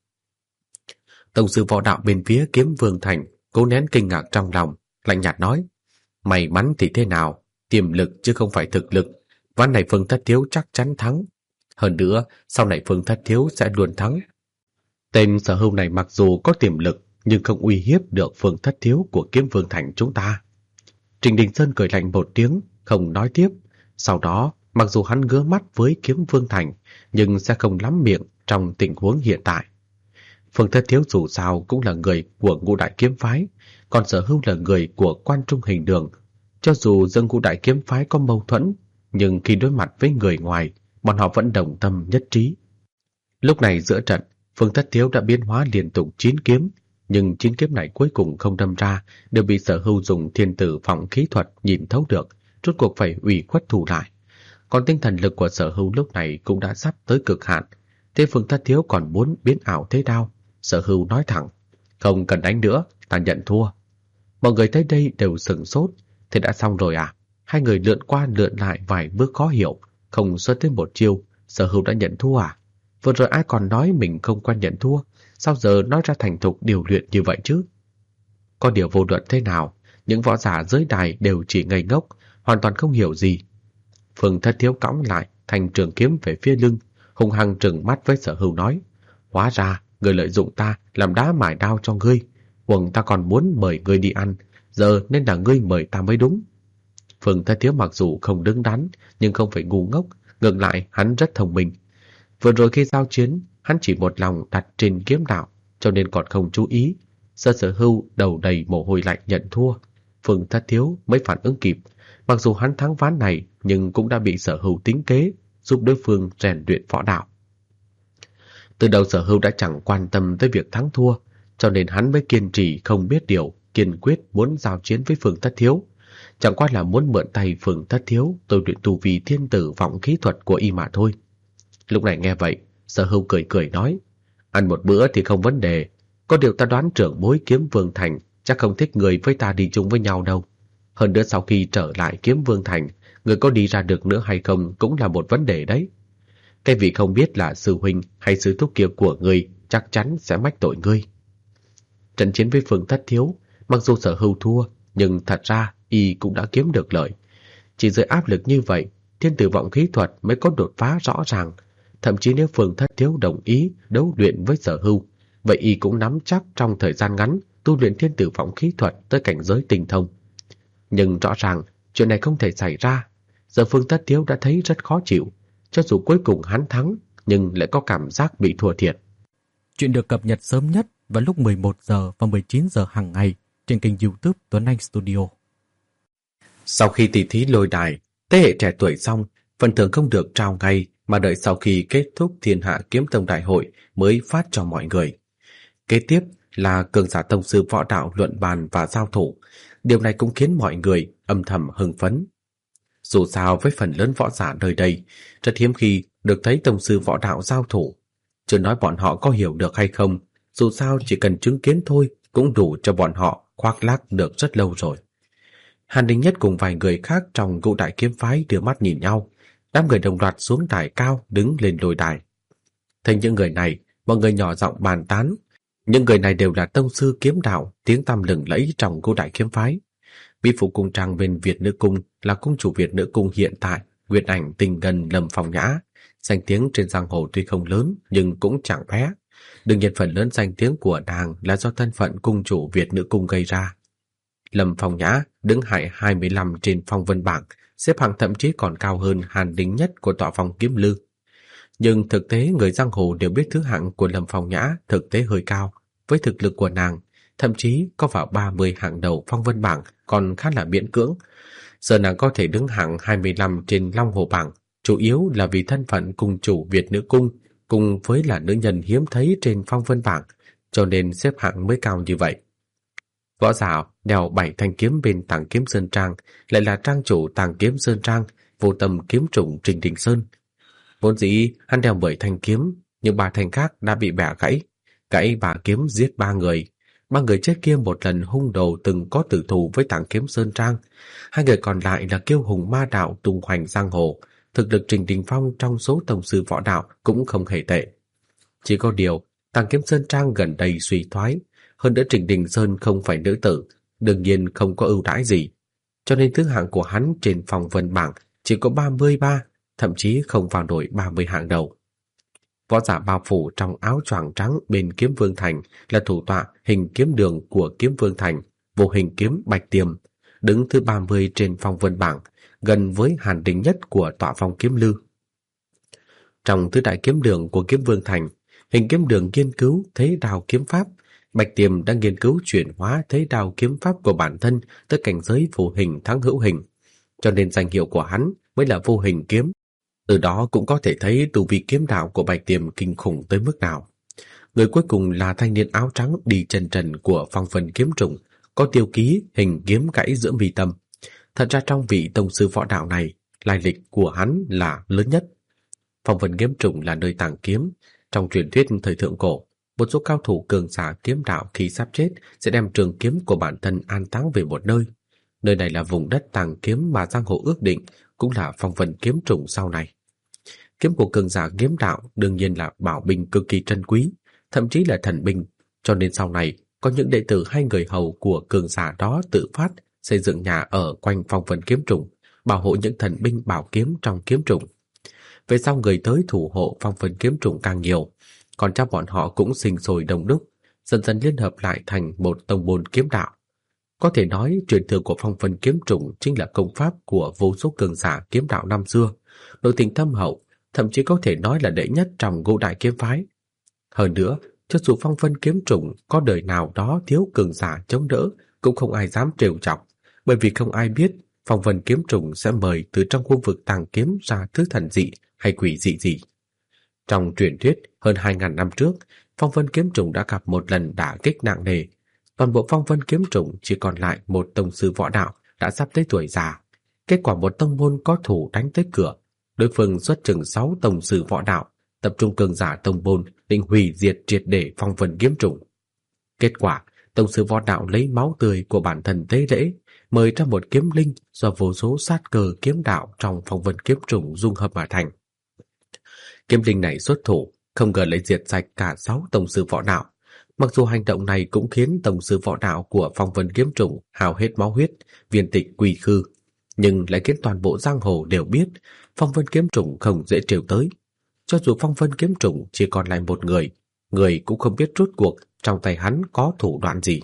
Speaker 1: Tổng sư võ đạo bên phía Kiếm Vương Thành cố nén kinh ngạc trong lòng, lạnh nhạt nói, may mắn thì thế nào, tiềm lực chứ không phải thực lực, ván này Phương Thất Thiếu chắc chắn thắng. Hơn nữa, sau này Phương Thất Thiếu sẽ luôn thắng. Tên Sở Hưu này mặc dù có tiềm lực, nhưng không uy hiếp được Phương Thất Thiếu của Kiếm Vương Thành chúng ta. Trình Đình Sơn cười lạnh một tiếng, không nói tiếp. Sau đó, mặc dù hắn ngứa mắt với Kiếm Vương Thành, nhưng sẽ không lắm miệng trong tình huống hiện tại. Phương Thất Thiếu dù sao cũng là người của Ngũ Đại Kiếm Phái, còn Sở Hưu là người của Quan Trung Hình Đường. Cho dù dân Ngũ Đại Kiếm Phái có mâu thuẫn, nhưng khi đối mặt với người ngoài, bọn họ vẫn đồng tâm nhất trí. Lúc này giữa trận, Phương Thất Thiếu đã biến hóa liên tục chín kiếm, nhưng chín kiếm này cuối cùng không đâm ra, đều bị Sở Hưu dùng thiên tử vọng khí thuật nhìn thấu được, rốt cuộc phải ủy khuất thủ lại. Còn tinh thần lực của Sở Hưu lúc này cũng đã sắp tới cực hạn, thế Phương Thất Thiếu còn muốn biến ảo thế đao. Sở Hưu nói thẳng, không cần đánh nữa, ta nhận thua. Mọi người tới đây đều sửng sốt, thế đã xong rồi à? Hai người lượn qua lượn lại vài bước khó hiểu, không xuất thêm một chiêu, Sở Hưu đã nhận thua à? Vừa rồi ai còn nói mình không quen nhận thua, sao giờ nói ra thành thục điều luyện như vậy chứ? Có điều vô luận thế nào, những võ giả dưới đài đều chỉ ngây ngốc, hoàn toàn không hiểu gì. Phương Thất Thiếu cõng lại thành trường kiếm về phía lưng, hung hăng trừng mắt với Sở Hưu nói, hóa ra người lợi dụng ta làm đá mài đao cho ngươi, huống ta còn muốn mời ngươi đi ăn, giờ nên là ngươi mời ta mới đúng. Phương Thất Thiếu mặc dù không đứng đắn, nhưng không phải ngu ngốc, ngược lại hắn rất thông minh. Vừa rồi khi giao chiến, hắn chỉ một lòng đặt trên kiếm đạo, cho nên còn không chú ý. Sở Sở Hưu đầu đầy mồ hôi lạnh nhận thua, Phương Thất Thiếu mới phản ứng kịp. Mặc dù hắn thắng ván này, nhưng cũng đã bị Sở Hưu tính kế, giúp đối phương rèn luyện võ đạo. Từ đầu Sở Hưu đã chẳng quan tâm tới việc thắng thua, cho nên hắn mới kiên trì không biết điều, kiên quyết muốn giao chiến với Phương Thất Thiếu. Chẳng qua là muốn mượn tay Phương Thất Thiếu tôi luyện tu vi thiên tử vọng khí thuật của y mà thôi. Lúc này nghe vậy, Sở Hưu cười cười nói, ăn một bữa thì không vấn đề, có điều ta đoán trưởng bối Kiếm Vương Thành chắc không thích người với ta đi chung với nhau đâu. Hơn nữa sau khi trở lại Kiếm Vương Thành, người có đi ra được nữa hay không cũng là một vấn đề đấy. Cái vị không biết là sư huynh hay sư thúc kia của ngươi chắc chắn sẽ mách tội ngươi. Trận chiến với Phương Thất Thiếu, mặc dù Sở Hưu thua, nhưng thật ra y cũng đã kiếm được lợi. Chỉ dưới áp lực như vậy, thiên tử vọng khí thuật mới có đột phá rõ ràng.
Speaker 2: thậm chí nếu Phương Thất Thiếu đồng ý đấu luyện với Sở Hưu, vậy y cũng nắm chắc trong thời gian ngắn tu luyện thiên tử phỏng khí thuật tới cảnh giới tinh thông. Nhưng rõ ràng chuyện này không thể xảy ra. Giờ Phương Thất Thiếu đã thấy rất khó chịu, cho dù cuối cùng hắn thắng nhưng lại có cảm giác bị thua thiệt.
Speaker 1: Chuyện được cập nhật sớm nhất vào lúc mười một giờ và mười chín giờ hàng ngày trên kênh YouTube Tuấn Anh Studio.
Speaker 2: Sau khi tỷ thí lôi đài, thế hệ trẻ tuổi xong, phần thưởng không được trao ngay mà đợi sau khi kết thúc Thiên Hạ Kiếm Tông Đại hội mới phát cho mọi người. Kế tiếp là cường giả tông sư võ đạo luận bàn và giao thủ. Điều này cũng khiến mọi người âm thầm hưng phấn. Dù sao với phần lớn võ giả nơi đây, rất hiếm khi được thấy tông sư võ đạo giao thủ. Chưa nói bọn họ có hiểu được hay không, dù sao chỉ cần chứng kiến thôi cũng đủ cho bọn họ khoác lác được rất lâu rồi. Hàn Đình Nhất cùng vài người khác trong Ngũ Đại Kiếm Phái đưa mắt nhìn nhau, đám người đồng loạt xuống đài cao đứng lên lôi đài. Thấy những người này, mọi người nhỏ giọng bàn tán. Những người này đều là tông sư kiếm đạo, tiếng tăm lừng lẫy trong Ngũ Đại Kiếm Phái. Bí phụ cung trang bên Việt Nữ Cung là cung chủ Việt Nữ Cung hiện tại, Nguyệt Ảnh Tình Ngân Lâm Phong Nhã. Danh tiếng trên giang hồ tuy không lớn nhưng cũng chẳng bé. Đương nhiên phần lớn danh tiếng của nàng là do thân phận cung chủ Việt Nữ Cung gây ra. Lâm Phong Nhã đứng hạng hai mươi lăm trên phong vân bảng, xếp hạng thậm chí còn cao hơn Hàn Đình Nhất của tọa phong Kiếm Lư. Nhưng thực tế người giang hồ đều biết thứ hạng của Lâm Phong Nhã thực tế hơi cao. Với thực lực của nàng, thậm chí có vào ba mươi hạng đầu phong vân bảng còn khá là miễn cưỡng. Giờ nàng có thể đứng hạng hai mươi lăm trên Long Hồ bảng, chủ yếu là vì thân phận cung chủ Việt Nữ Cung, cùng với là nữ nhân hiếm thấy trên phong vân bảng, cho nên xếp hạng mới cao như vậy. Võ giả đeo bảy thanh kiếm bên Tàng Kiếm Sơn Trang lại là trang chủ Tàng Kiếm Sơn Trang, Vô Tâm kiếm trùng Trình Đình Sơn. Vốn dĩ hắn đeo bảy thanh kiếm, nhưng ba thanh khác đã bị bẻ gãy, gãy ba kiếm giết ba người. Ba người chết kia một lần hung đồ từng có tử thù với Tàng Kiếm Sơn Trang, hai người còn lại là kiêu hùng ma đạo tung hoành giang hồ. Thực lực Trình Đình Phong trong số tông sư võ đạo cũng không hề tệ. Chỉ có điều Tàng Kiếm Sơn Trang gần đây suy thoái, hơn nữa Trình Đình Sơn không phải nữ tử, đương nhiên không có ưu đãi gì, cho nên thứ hạng của hắn trên phong vân bảng chỉ có ba mươi ba, thậm chí không vào nổi ba mươi hạng đầu. Võ giả bao phủ trong áo choàng trắng bên Kiếm Vương Thành là thủ tọa Hình Kiếm Đường của Kiếm Vương Thành, Vô Hình Kiếm Bạch Tiềm, đứng thứ ba mươi trên phong vân bảng, gần với Hàn Đình Nhất của tọa phong Kiếm Lư. Trong tứ đại kiếm đường của Kiếm Vương Thành, Hình Kiếm Đường nghiên cứu thế đao kiếm pháp, Bạch Tiềm đang nghiên cứu chuyển hóa thế đao kiếm pháp của bản thân tới cảnh giới vô hình thắng hữu hình, cho nên danh hiệu của hắn mới là Vô Hình Kiếm. Từ đó cũng có thể thấy tu vi kiếm đạo của Bạch Tiềm kinh khủng tới mức nào. Người cuối cùng là thanh niên áo trắng đi chân trần của phong vân kiếm trùng, có tiêu ký hình kiếm gãy giữa mi tâm. Thật ra trong vị tông sư võ đạo này, lai lịch của hắn là lớn nhất. Phong vân kiếm trùng là nơi tàng kiếm. Trong truyền thuyết thời thượng cổ, một số cao thủ cường giả kiếm đạo khi sắp chết sẽ đem trường kiếm của bản thân an táng về một nơi. Nơi này là vùng đất tàng kiếm mà giang hồ ước định, cũng là phong vân kiếm trùng sau này. Kiếm của cường giả kiếm đạo đương nhiên là bảo binh cực kỳ trân quý, thậm chí là thần binh, cho nên sau này có những đệ tử hay người hầu của cường giả đó tự phát xây dựng nhà ở quanh phong vân kiếm trùng, bảo hộ những thần binh bảo kiếm trong kiếm trùng. Về sau người tới thủ hộ phong vân kiếm trùng càng nhiều, còn cha bọn họ cũng sinh sôi đông đúc, dần dần liên hợp lại thành một tông môn kiếm đạo. Có thể nói truyền thừa của phong vân kiếm trùng chính là công pháp của vô số cường giả kiếm đạo năm xưa, nội tình thâm hậu, thậm chí có thể nói là đệ nhất trong Ngũ Đại Kiếm Phái. Hơn nữa, cho dù phong vân kiếm trùng có đời nào đó thiếu cường giả chống đỡ, cũng không ai dám trêu chọc, bởi vì không ai biết phong vân kiếm trùng sẽ mời từ trong khu vực tàng kiếm ra thứ thần dị hay quỷ dị gì. Trong truyền thuyết, hơn hai ngàn năm trước, phong vân kiếm trùng đã gặp một lần đả kích nặng nề. Toàn bộ phong vân kiếm trùng chỉ còn lại một tông sư võ đạo đã sắp tới tuổi già. Kết quả một tông môn có thủ đánh tới cửa, đối phương xuất chừng sáu tông sư võ đạo, tập trung cường giả tông môn định hủy diệt triệt để phong vân kiếm trùng. Kết quả, tông sư võ đạo lấy máu tươi của bản thân tế lễ, mời ra một kiếm linh do vô số sát cơ kiếm đạo trong phong vân kiếm trùng dung hợp mà thành. Kiếm linh này xuất thủ, không ngờ lấy diệt sạch cả sáu tông sư võ đạo. Mặc dù hành động này cũng khiến tông sư võ đạo của phong vân kiếm trùng hao hết máu huyết, viên tịch quy khư, nhưng lại khiến toàn bộ giang hồ đều biết phong vân kiếm trùng không dễ trêu tới. cho dù phong vân kiếm trùng chỉ còn lại một người, người cũng không biết rốt cuộc trong tay hắn có thủ đoạn gì.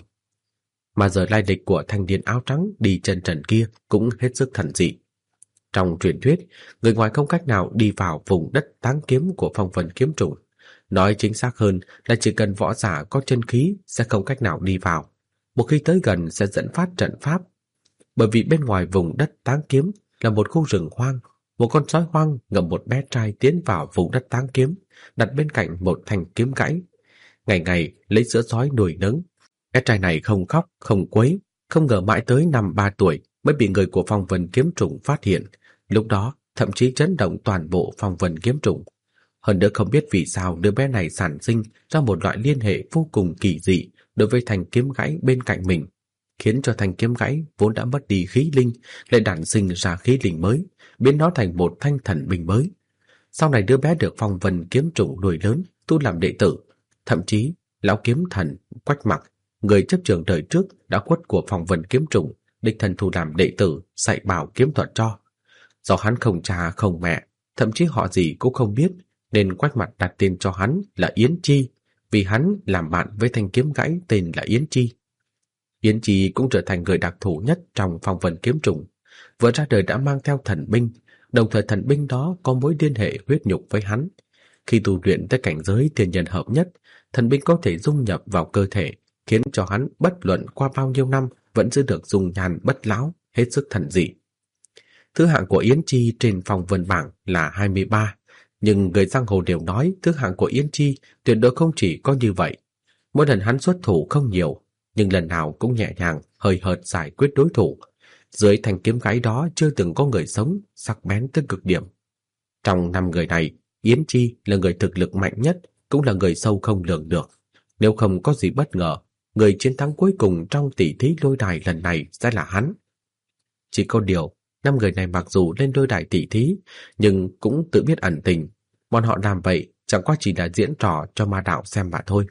Speaker 2: Mà giờ lai lịch của thanh niên áo trắng đi chân trần kia cũng hết sức thần dị. Trong truyền thuyết, người ngoài không cách nào đi vào vùng đất táng kiếm của phong vân kiếm trùng. Nói chính xác hơn là chỉ cần võ giả có chân khí sẽ không cách nào đi vào. Một khi tới gần sẽ dẫn phát trận pháp. Bởi vì bên ngoài vùng đất táng kiếm là một khu rừng hoang, một con sói hoang ngậm một bé trai tiến vào vùng đất táng kiếm, đặt bên cạnh một thanh kiếm gãy. Ngày ngày lấy sữa sói nuôi nấng. Bé trai này không khóc, không quấy, không ngờ mãi tới năm ba tuổi mới bị người của phong vân kiếm trùng phát hiện. Lúc đó thậm chí chấn động toàn bộ phong vân kiếm trùng. Hơn nữa không biết vì sao đứa bé này sản sinh ra một loại liên hệ vô cùng kỳ dị đối với thanh kiếm gãy bên cạnh mình, khiến cho thanh kiếm gãy vốn đã mất đi khí linh lại đản sinh ra khí linh mới, biến nó thành một thanh thần binh mới. Sau này đứa bé được phong vân kiếm trùng nuôi lớn, tu làm đệ tử, thậm chí lão kiếm thần Quách Mặc, người chấp trường đời trước đã khuất của phong vân kiếm trùng, đích thân thu làm đệ tử dạy bảo kiếm thuật cho. Do hắn không cha không mẹ, thậm chí họ gì cũng không biết, nên Quách Mặc đặt tên cho hắn là Yến Chi, vì hắn làm bạn với thanh kiếm gãy tên là Yến Chi. Yến Chi cũng trở thành người đặc thù nhất trong phong vân kiếm trùng, vừa ra đời đã mang theo thần binh, đồng thời thần binh đó có mối liên hệ huyết nhục với hắn. Khi tu luyện tới cảnh giới thiên nhân hợp nhất, thần binh có thể dung nhập vào cơ thể, khiến cho hắn bất luận qua bao nhiêu năm vẫn giữ được dung nhan bất lão, hết sức thần dị. Thứ hạng của Yến Chi trên phong vân bảng là hai mươi ba, nhưng người giang hồ đều nói thứ hạng của Yến Chi tuyệt đối không chỉ có như vậy. Mỗi lần hắn xuất thủ không nhiều, nhưng lần nào cũng nhẹ nhàng, hời hợt giải quyết đối thủ. Dưới thanh kiếm gãy đó chưa từng có người sống, sắc bén tới cực điểm. Trong năm người này, Yến Chi là người thực lực mạnh nhất, cũng là người sâu không lường được. Nếu không có gì bất ngờ, người chiến thắng cuối cùng trong tỷ thí lôi đài lần này sẽ là hắn. Chỉ có điều, năm người này mặc dù lên lôi đài tỷ thí, nhưng cũng tự biết ẩn tình. Bọn họ làm vậy chẳng qua chỉ là diễn trò cho ma đạo xem mà thôi.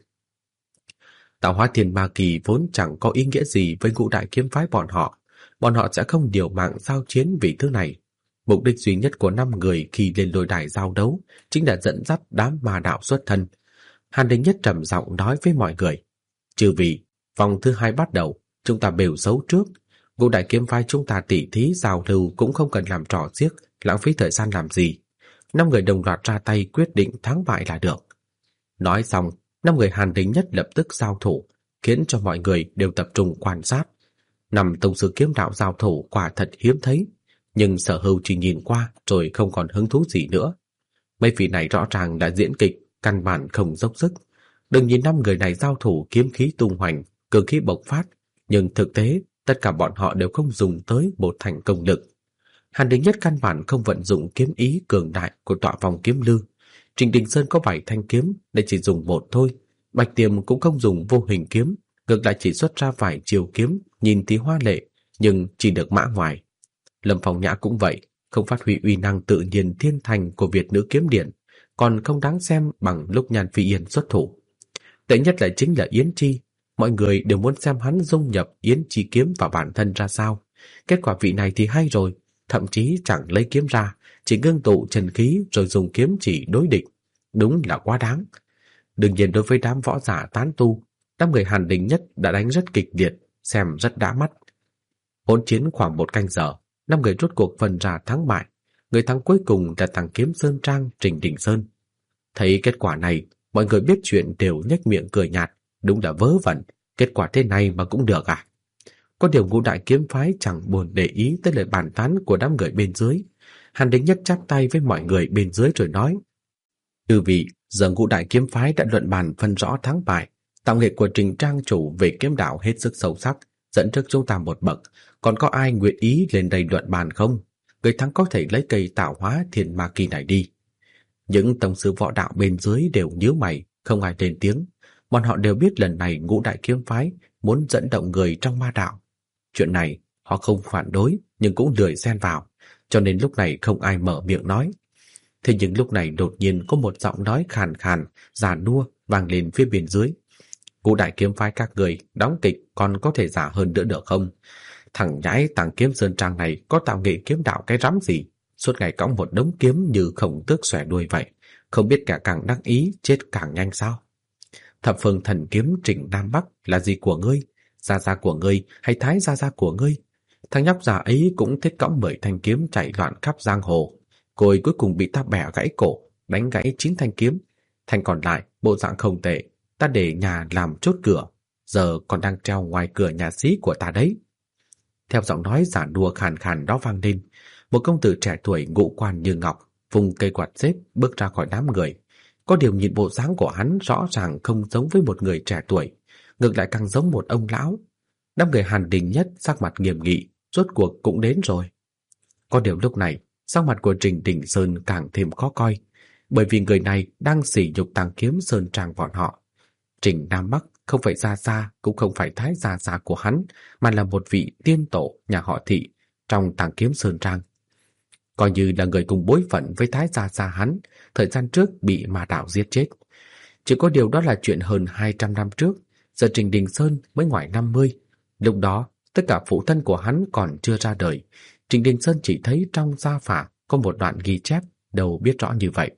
Speaker 2: Tạo hóa thiên ma kỳ vốn chẳng có ý nghĩa gì với ngũ đại kiếm phái bọn họ. Bọn họ sẽ không điều mạng giao chiến vì thứ này. Mục đích duy nhất của năm người khi lên lôi đài giao đấu chính là dẫn dắt đám ma đạo xuất thân. Hàn Đình Nhất trầm giọng nói với mọi người: "Chư vị, vòng thứ hai bắt đầu, chúng ta bêu xấu trước. Ngũ đại kiếm phái chúng ta tỉ thí giao lưu cũng không cần làm trò xiếc, lãng phí thời gian làm gì. Năm người đồng loạt ra tay quyết định thắng bại là được." Nói xong, năm người Hàn Đình Nhất lập tức giao thủ, khiến cho mọi người đều tập trung quan sát. Năm tông sư kiếm đạo giao thủ quả thật hiếm thấy, nhưng Sở Hưu chỉ nhìn qua rồi không còn hứng thú gì nữa. Mấy vị này rõ ràng đã diễn kịch, căn bản không dốc sức. Đừng nhìn năm người này giao thủ kiếm khí tung hoành, cường khí bộc phát, nhưng thực tế tất cả bọn họ đều không dùng tới một thành công lực. Hàn Đình Nhất căn bản không vận dụng kiếm ý cường đại của tọa vòng kiếm lư. Trình Đình Sơn có bảy thanh kiếm, để chỉ dùng một thôi. Bạch Tiềm cũng không dùng vô hình kiếm, ngược lại chỉ xuất ra vài chiều kiếm, nhìn thì hoa lệ, nhưng chỉ được mã ngoài. Lâm Phong Nhã cũng vậy, không phát huy uy năng tự nhiên thiên thành của Việt Nữ Kiếm Điện, còn không đáng xem bằng lúc Nhan Phi Yên xuất thủ. Tệ nhất lại chính là Yến Chi, mọi người đều muốn xem hắn dung nhập Yến Chi kiếm vào bản thân ra sao. Kết quả vị này thì hay rồi, thậm chí chẳng lấy kiếm ra, chỉ ngưng tụ chân khí rồi dùng kiếm chỉ đối địch. Đúng là quá đáng. Đương nhiên đối với đám võ giả tán tu, đám người Hàn Đình Nhất đã đánh rất kịch liệt, xem rất đã mắt. Hỗn chiến khoảng một canh giờ, năm người rốt cuộc phân ra thắng bại. Người thắng cuối cùng là thằng Kiếm Sơn Trang Trình Đình Sơn. Thấy kết quả này, mọi người biết chuyện đều nhếch miệng cười nhạt, đúng là vớ vẩn, kết quả thế này mà cũng được à? Có điều ngũ đại kiếm phái chẳng buồn để ý tới lời bàn tán của đám người bên dưới. Hàn Đình Nhất chắp tay với mọi người bên dưới rồi nói: "Chư vị, giờ ngũ đại kiếm phái đã luận bàn phân rõ thắng bại. Tạo nghệ của Trình Trang chủ về kiếm đạo hết sức sâu sắc, dẫn trước chúng ta một bậc. Còn có ai nguyện ý lên đây luận bàn không? Người thắng có thể lấy cây tạo hóa thiên ma kỳ này đi." Những tông sư võ đạo bên dưới đều nhíu mày, không ai lên tiếng. Bọn họ đều biết lần này ngũ đại kiếm phái muốn dẫn động người trong ma đạo. Chuyện này họ không phản đối, nhưng cũng lười xen vào, cho nên lúc này không ai mở miệng nói. Thế nhưng lúc này đột nhiên có một giọng nói khàn khàn, già nua vang lên phía bên dưới: "Ngũ đại kiếm phái các người đóng kịch còn có thể giả hơn nữa được không? Thằng nhãi Tàng Kiếm Sơn Trang này có tạo nghệ kiếm đạo cái rắm gì, suốt ngày cõng một đống kiếm như khổng tước xòe đuôi vậy. không biết kẻ càng đắc ý chết càng nhanh sao? Thập phương thần kiếm Trịnh Nam Bắc là gì của ngươi? Gia gia của ngươi hay Thái gia gia của ngươi? Thằng nhóc già ấy cũng thích cõng mười thanh kiếm chạy loạn khắp giang hồ, rồi cuối cùng bị ta bẻ gãy cổ, đánh gãy chín thanh kiếm. Thanh còn lại bộ dạng không tệ, ta để nhà làm chốt cửa, giờ còn đang treo ngoài cửa nhà xí của ta đấy. Theo giọng nói giả đùa khàn khàn đó vang lên, một công tử trẻ tuổi ngũ quan như ngọc, vùng cây quạt xếp bước ra khỏi đám người. Có điều nhìn bộ dáng của hắn rõ ràng không giống với một người trẻ tuổi, ngược lại càng giống một ông lão. Đám người Hàn Đình Nhất sắc mặt nghiêm nghị, rốt cuộc cũng đến rồi. Có điều lúc này, sắc mặt của Trình Đình Sơn càng thêm khó coi, bởi vì người này đang sỉ nhục Tàng Kiếm Sơn Trang bọn họ. Trình Nam Bắc không phải gia gia, cũng không phải Thái gia gia của hắn, mà là một vị tiên tổ nhà họ Thị trong Tàng Kiếm Sơn Trang. Coi như là người cùng bối phận với Thái gia gia hắn, thời gian trước bị ma đạo giết chết. Chỉ có điều đó là chuyện hơn hai trăm năm trước, giờ Trình Đình Sơn mới ngoài năm mươi. Lúc đó, tất cả phụ thân của hắn còn chưa ra đời. Trình Đình Sơn chỉ thấy trong gia phả có một đoạn ghi chép, đâu biết rõ như vậy.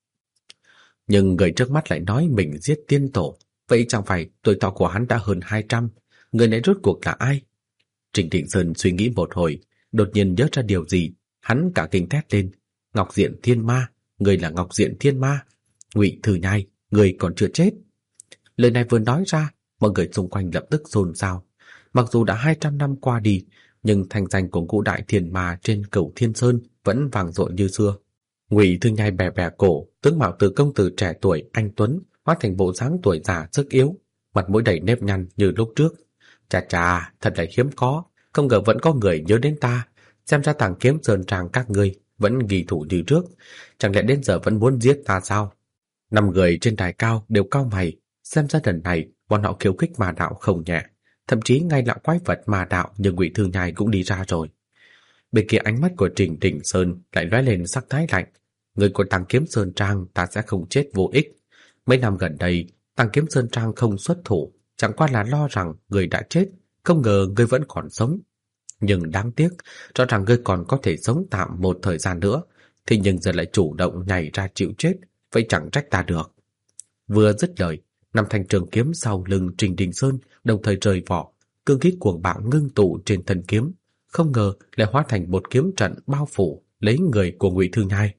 Speaker 2: Nhưng người trước mắt lại nói mình giết tiên tổ, vậy chẳng phải tuổi thọ của hắn đã hơn hai trăm, người này rốt cuộc là ai? Trình Đình Sơn suy nghĩ một hồi, đột nhiên nhớ ra điều gì, hắn cả kinh thét lên: Ngọc Diện Thiên Ma, người là Ngọc Diện Thiên Ma, Ngụy Thư Nhai, người còn chưa chết. Lời này vừa nói ra, mọi người xung quanh lập tức xôn xao. Mặc dù đã hai trăm năm qua đi, nhưng thành danh của ngũ đại thiên ma trên Cửu Thiên Sơn vẫn vang dội như xưa. Ngụy Thư Nhai bè bè cổ, tướng mạo từ công tử trẻ tuổi anh tuấn hóa thành bộ dáng tuổi già sức yếu, mặt mũi đầy nếp nhăn như lúc trước. Chà chà, thật là hiếm có, không ngờ vẫn có người nhớ đến ta. Xem ra Tàng Kiếm Sơn Trang các ngươi vẫn ghi thủ như trước, chẳng lẽ đến giờ vẫn muốn giết ta sao? Năm người trên đài cao đều cau mày, xem ra lần này bọn họ khiêu khích ma đạo không nhẹ, thậm chí ngay là quái vật ma đạo như Ngụy Thư Nhai cũng đi ra rồi. Bên kia ánh mắt của Trình Đình Sơn lại lóe lên sắc thái lạnh. Người của Tàng Kiếm Sơn Trang ta sẽ không chết vô ích. Mấy năm gần đây, Tàng Kiếm Sơn Trang không xuất thủ, chẳng qua là lo rằng người đã chết, không ngờ người vẫn còn sống. Nhưng đáng tiếc, rõ ràng ngươi còn có thể sống tạm một thời gian nữa, thì nhưng giờ lại chủ động nhảy ra chịu chết, vậy chẳng trách ta được. Vừa dứt lời, năm thanh trường kiếm sau lưng Trình Đình Sơn đồng thời rời vỏ, cương khí cuồng bạo ngưng tụ trên thân kiếm, không ngờ lại hóa thành một kiếm trận bao phủ lấy người của Ngụy Thư Nhai.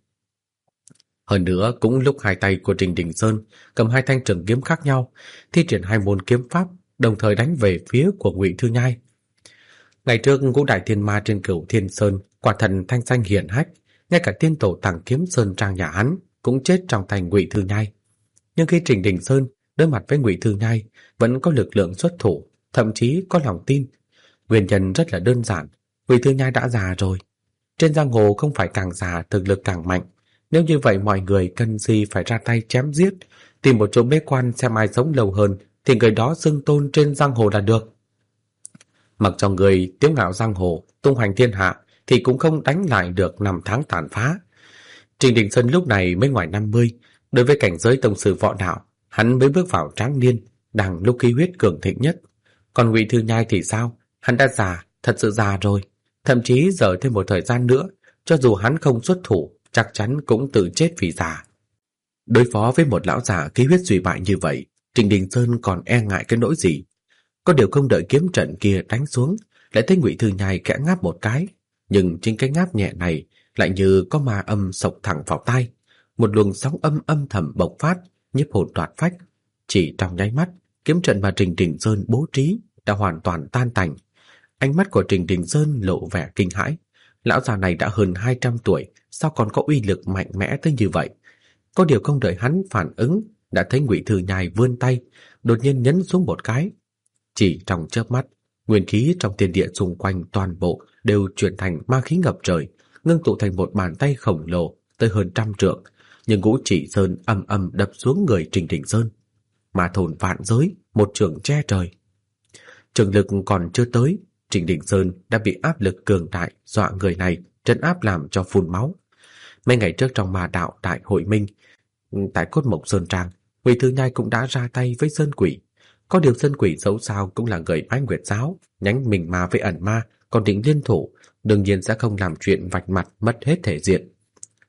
Speaker 2: Hơn nữa, cũng lúc hai tay của Trình Đình Sơn cầm hai thanh trường kiếm khác nhau, thi triển hai môn kiếm pháp, đồng thời đánh về phía của Ngụy Thư Nhai. Ngày trước ngũ đại thiên ma trên Cửu Thiên Sơn quả thần thanh danh hiển hách, ngay cả tiên tổ Tàng Kiếm Sơn Trang nhà hắn cũng chết trong tay Ngụy Thư Nhai. Nhưng khi Trình Đình Sơn đối mặt với Ngụy Thư Nhai, vẫn có lực lượng xuất thủ, thậm chí có lòng tin. Nguyên nhân rất là đơn giản, Ngụy Thư Nhai đã già rồi. Trên giang hồ không phải càng già thực lực càng mạnh. Nếu như vậy mọi người cần gì phải ra tay chém giết, tìm một chỗ bế quan xem ai sống lâu hơn thì người đó xưng tôn trên giang hồ là được. Mặc cho người tiếu ngạo giang hồ, tung hoành thiên hạ thì cũng không đánh lại được năm tháng tàn phá. Trình Đình Sơn lúc này mới ngoài năm mươi, đối với cảnh giới tông sư võ đạo, hắn mới bước vào tráng niên, đang lúc khí huyết cường thịnh nhất. Còn Ngụy Thư Nhai thì sao? Hắn đã già, thật sự già rồi. Thậm chí giờ thêm một thời gian nữa, cho dù hắn không xuất thủ, chắc chắn cũng tự chết vì già. Đối phó với một lão già khí huyết suy bại như vậy, Trình Đình Sơn còn e ngại cái nỗi gì? Có điều không đợi kiếm trận kia đánh xuống, lại thấy Ngụy Thư Nhai khẽ ngáp một cái, nhưng chính cái ngáp nhẹ này lại như có ma âm sộc thẳng vào tai, một luồng sóng âm âm thầm bộc phát, nhiếp hồn đoạt phách. Chỉ trong nháy mắt, kiếm trận mà Trình Đình Sơn bố trí đã hoàn toàn tan tành. Ánh mắt của Trình Đình Sơn lộ vẻ kinh hãi. Lão già này đã hơn hai trăm tuổi, sao còn có uy lực mạnh mẽ tới như vậy? Có điều không đợi hắn phản ứng, đã thấy Ngụy Thư Nhai vươn tay, đột nhiên nhấn xuống một cái. Chỉ trong chớp mắt, nguyên khí trong thiên địa xung quanh toàn bộ đều chuyển thành ma khí ngập trời, ngưng tụ thành một bàn tay khổng lồ tới hơn trăm trượng, nhưng Ngũ Chỉ Sơn ầm ầm đập xuống người Trình Đình Sơn. Ma thôn vạn giới, một trường che trời. Trường lực còn chưa tới, Trình Đình Sơn đã bị áp lực cường đại dọa người này trấn áp làm cho phun máu. Mấy ngày trước trong ma đạo đại hội minh, tại Cốt Mộc Sơn Trang, Ngụy Thư Nhai cũng đã ra tay với Sơn Quỷ. Có điều Sơn Quỷ dẫu sao cũng là người Bái Nguyệt giáo, nhánh mình ma với ẩn ma, còn định liên thủ, đương nhiên sẽ không làm chuyện vạch mặt mất hết thể diện.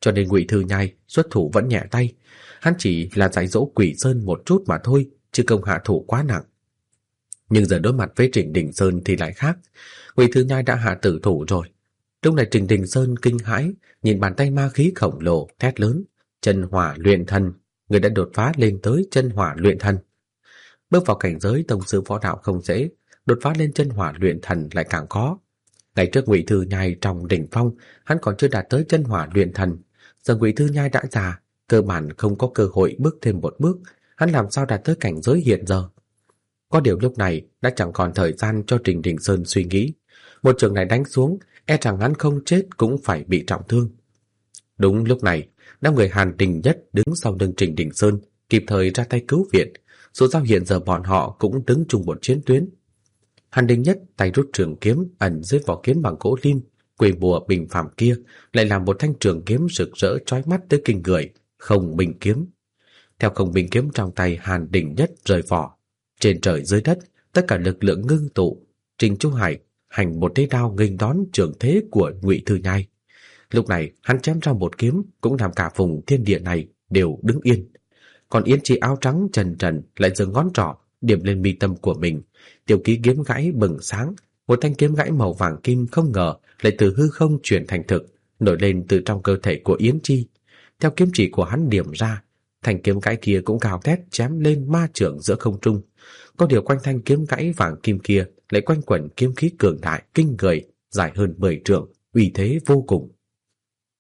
Speaker 2: cho nên Ngụy Thư Nhai xuất thủ vẫn nhẹ tay. Hắn chỉ là dạy dỗ Quỷ Sơn một chút mà thôi, chứ không hạ thủ quá nặng. Nhưng giờ đối mặt với Trịnh Đình Sơn thì lại khác. Ngụy Thư Nhai đã hạ tử thủ rồi. Lúc này Trịnh Đình Sơn kinh hãi, nhìn bàn tay ma khí khổng lồ, thét lớn: chân hỏa luyện thần, người đã đột phá lên tới chân hỏa luyện thần. Bước vào cảnh giới tông sư võ đạo không dễ, đột phá lên chân hỏa luyện thần lại càng khó. Ngày trước Ngụy Thư Nhai trong đỉnh phong, hắn còn chưa đạt tới chân hỏa luyện thần. Giờ Ngụy Thư Nhai đã già, cơ bản không có cơ hội bước thêm một bước, hắn làm sao đạt tới cảnh giới hiện giờ? Có điều lúc này đã chẳng còn thời gian cho Trịnh Đình Sơn suy nghĩ. Một trường này đánh xuống, e rằng hắn không chết cũng phải bị trọng thương. Đúng lúc này, năm người Hàn Đình Nhất đứng sau lưng Trịnh Đình Sơn, kịp thời ra tay cứu viện. Dù sao hiện giờ bọn họ cũng đứng chung một chiến tuyến. Hàn Đình Nhất tay rút trường kiếm ẩn dưới vỏ kiếm bằng gỗ lim, quỷ bùa bình phàm kia lại làm một thanh trường kiếm rực rỡ chói mắt tới kinh người, Không Minh kiếm. Theo Không Minh kiếm trong tay Hàn Đình Nhất rời vỏ, trên trời dưới đất tất cả lực lượng ngưng tụ. Trình Chu Hải hành một thế đao nghênh đón trường thế của Ngụy Thư Nhai. Lúc này hắn chém ra một kiếm cũng làm cả vùng thiên địa này đều đứng yên. Còn Yến Chi áo trắng trần trần lại giơ ngón trỏ điểm lên mi tâm của mình. Tiểu ký kiếm gãy bừng sáng, một thanh kiếm gãy màu vàng kim không ngờ lại từ hư không chuyển thành thực, nổi lên từ trong cơ thể của Yến Chi. Theo kiếm chỉ của hắn điểm ra, thanh kiếm gãy kia cũng gào thét chém lên ma chưởng giữa không trung. Có điều quanh thanh kiếm gãy vàng kim kia lại quanh quẩn kiếm khí cường đại kinh người, dài hơn mười trượng, uy thế vô cùng.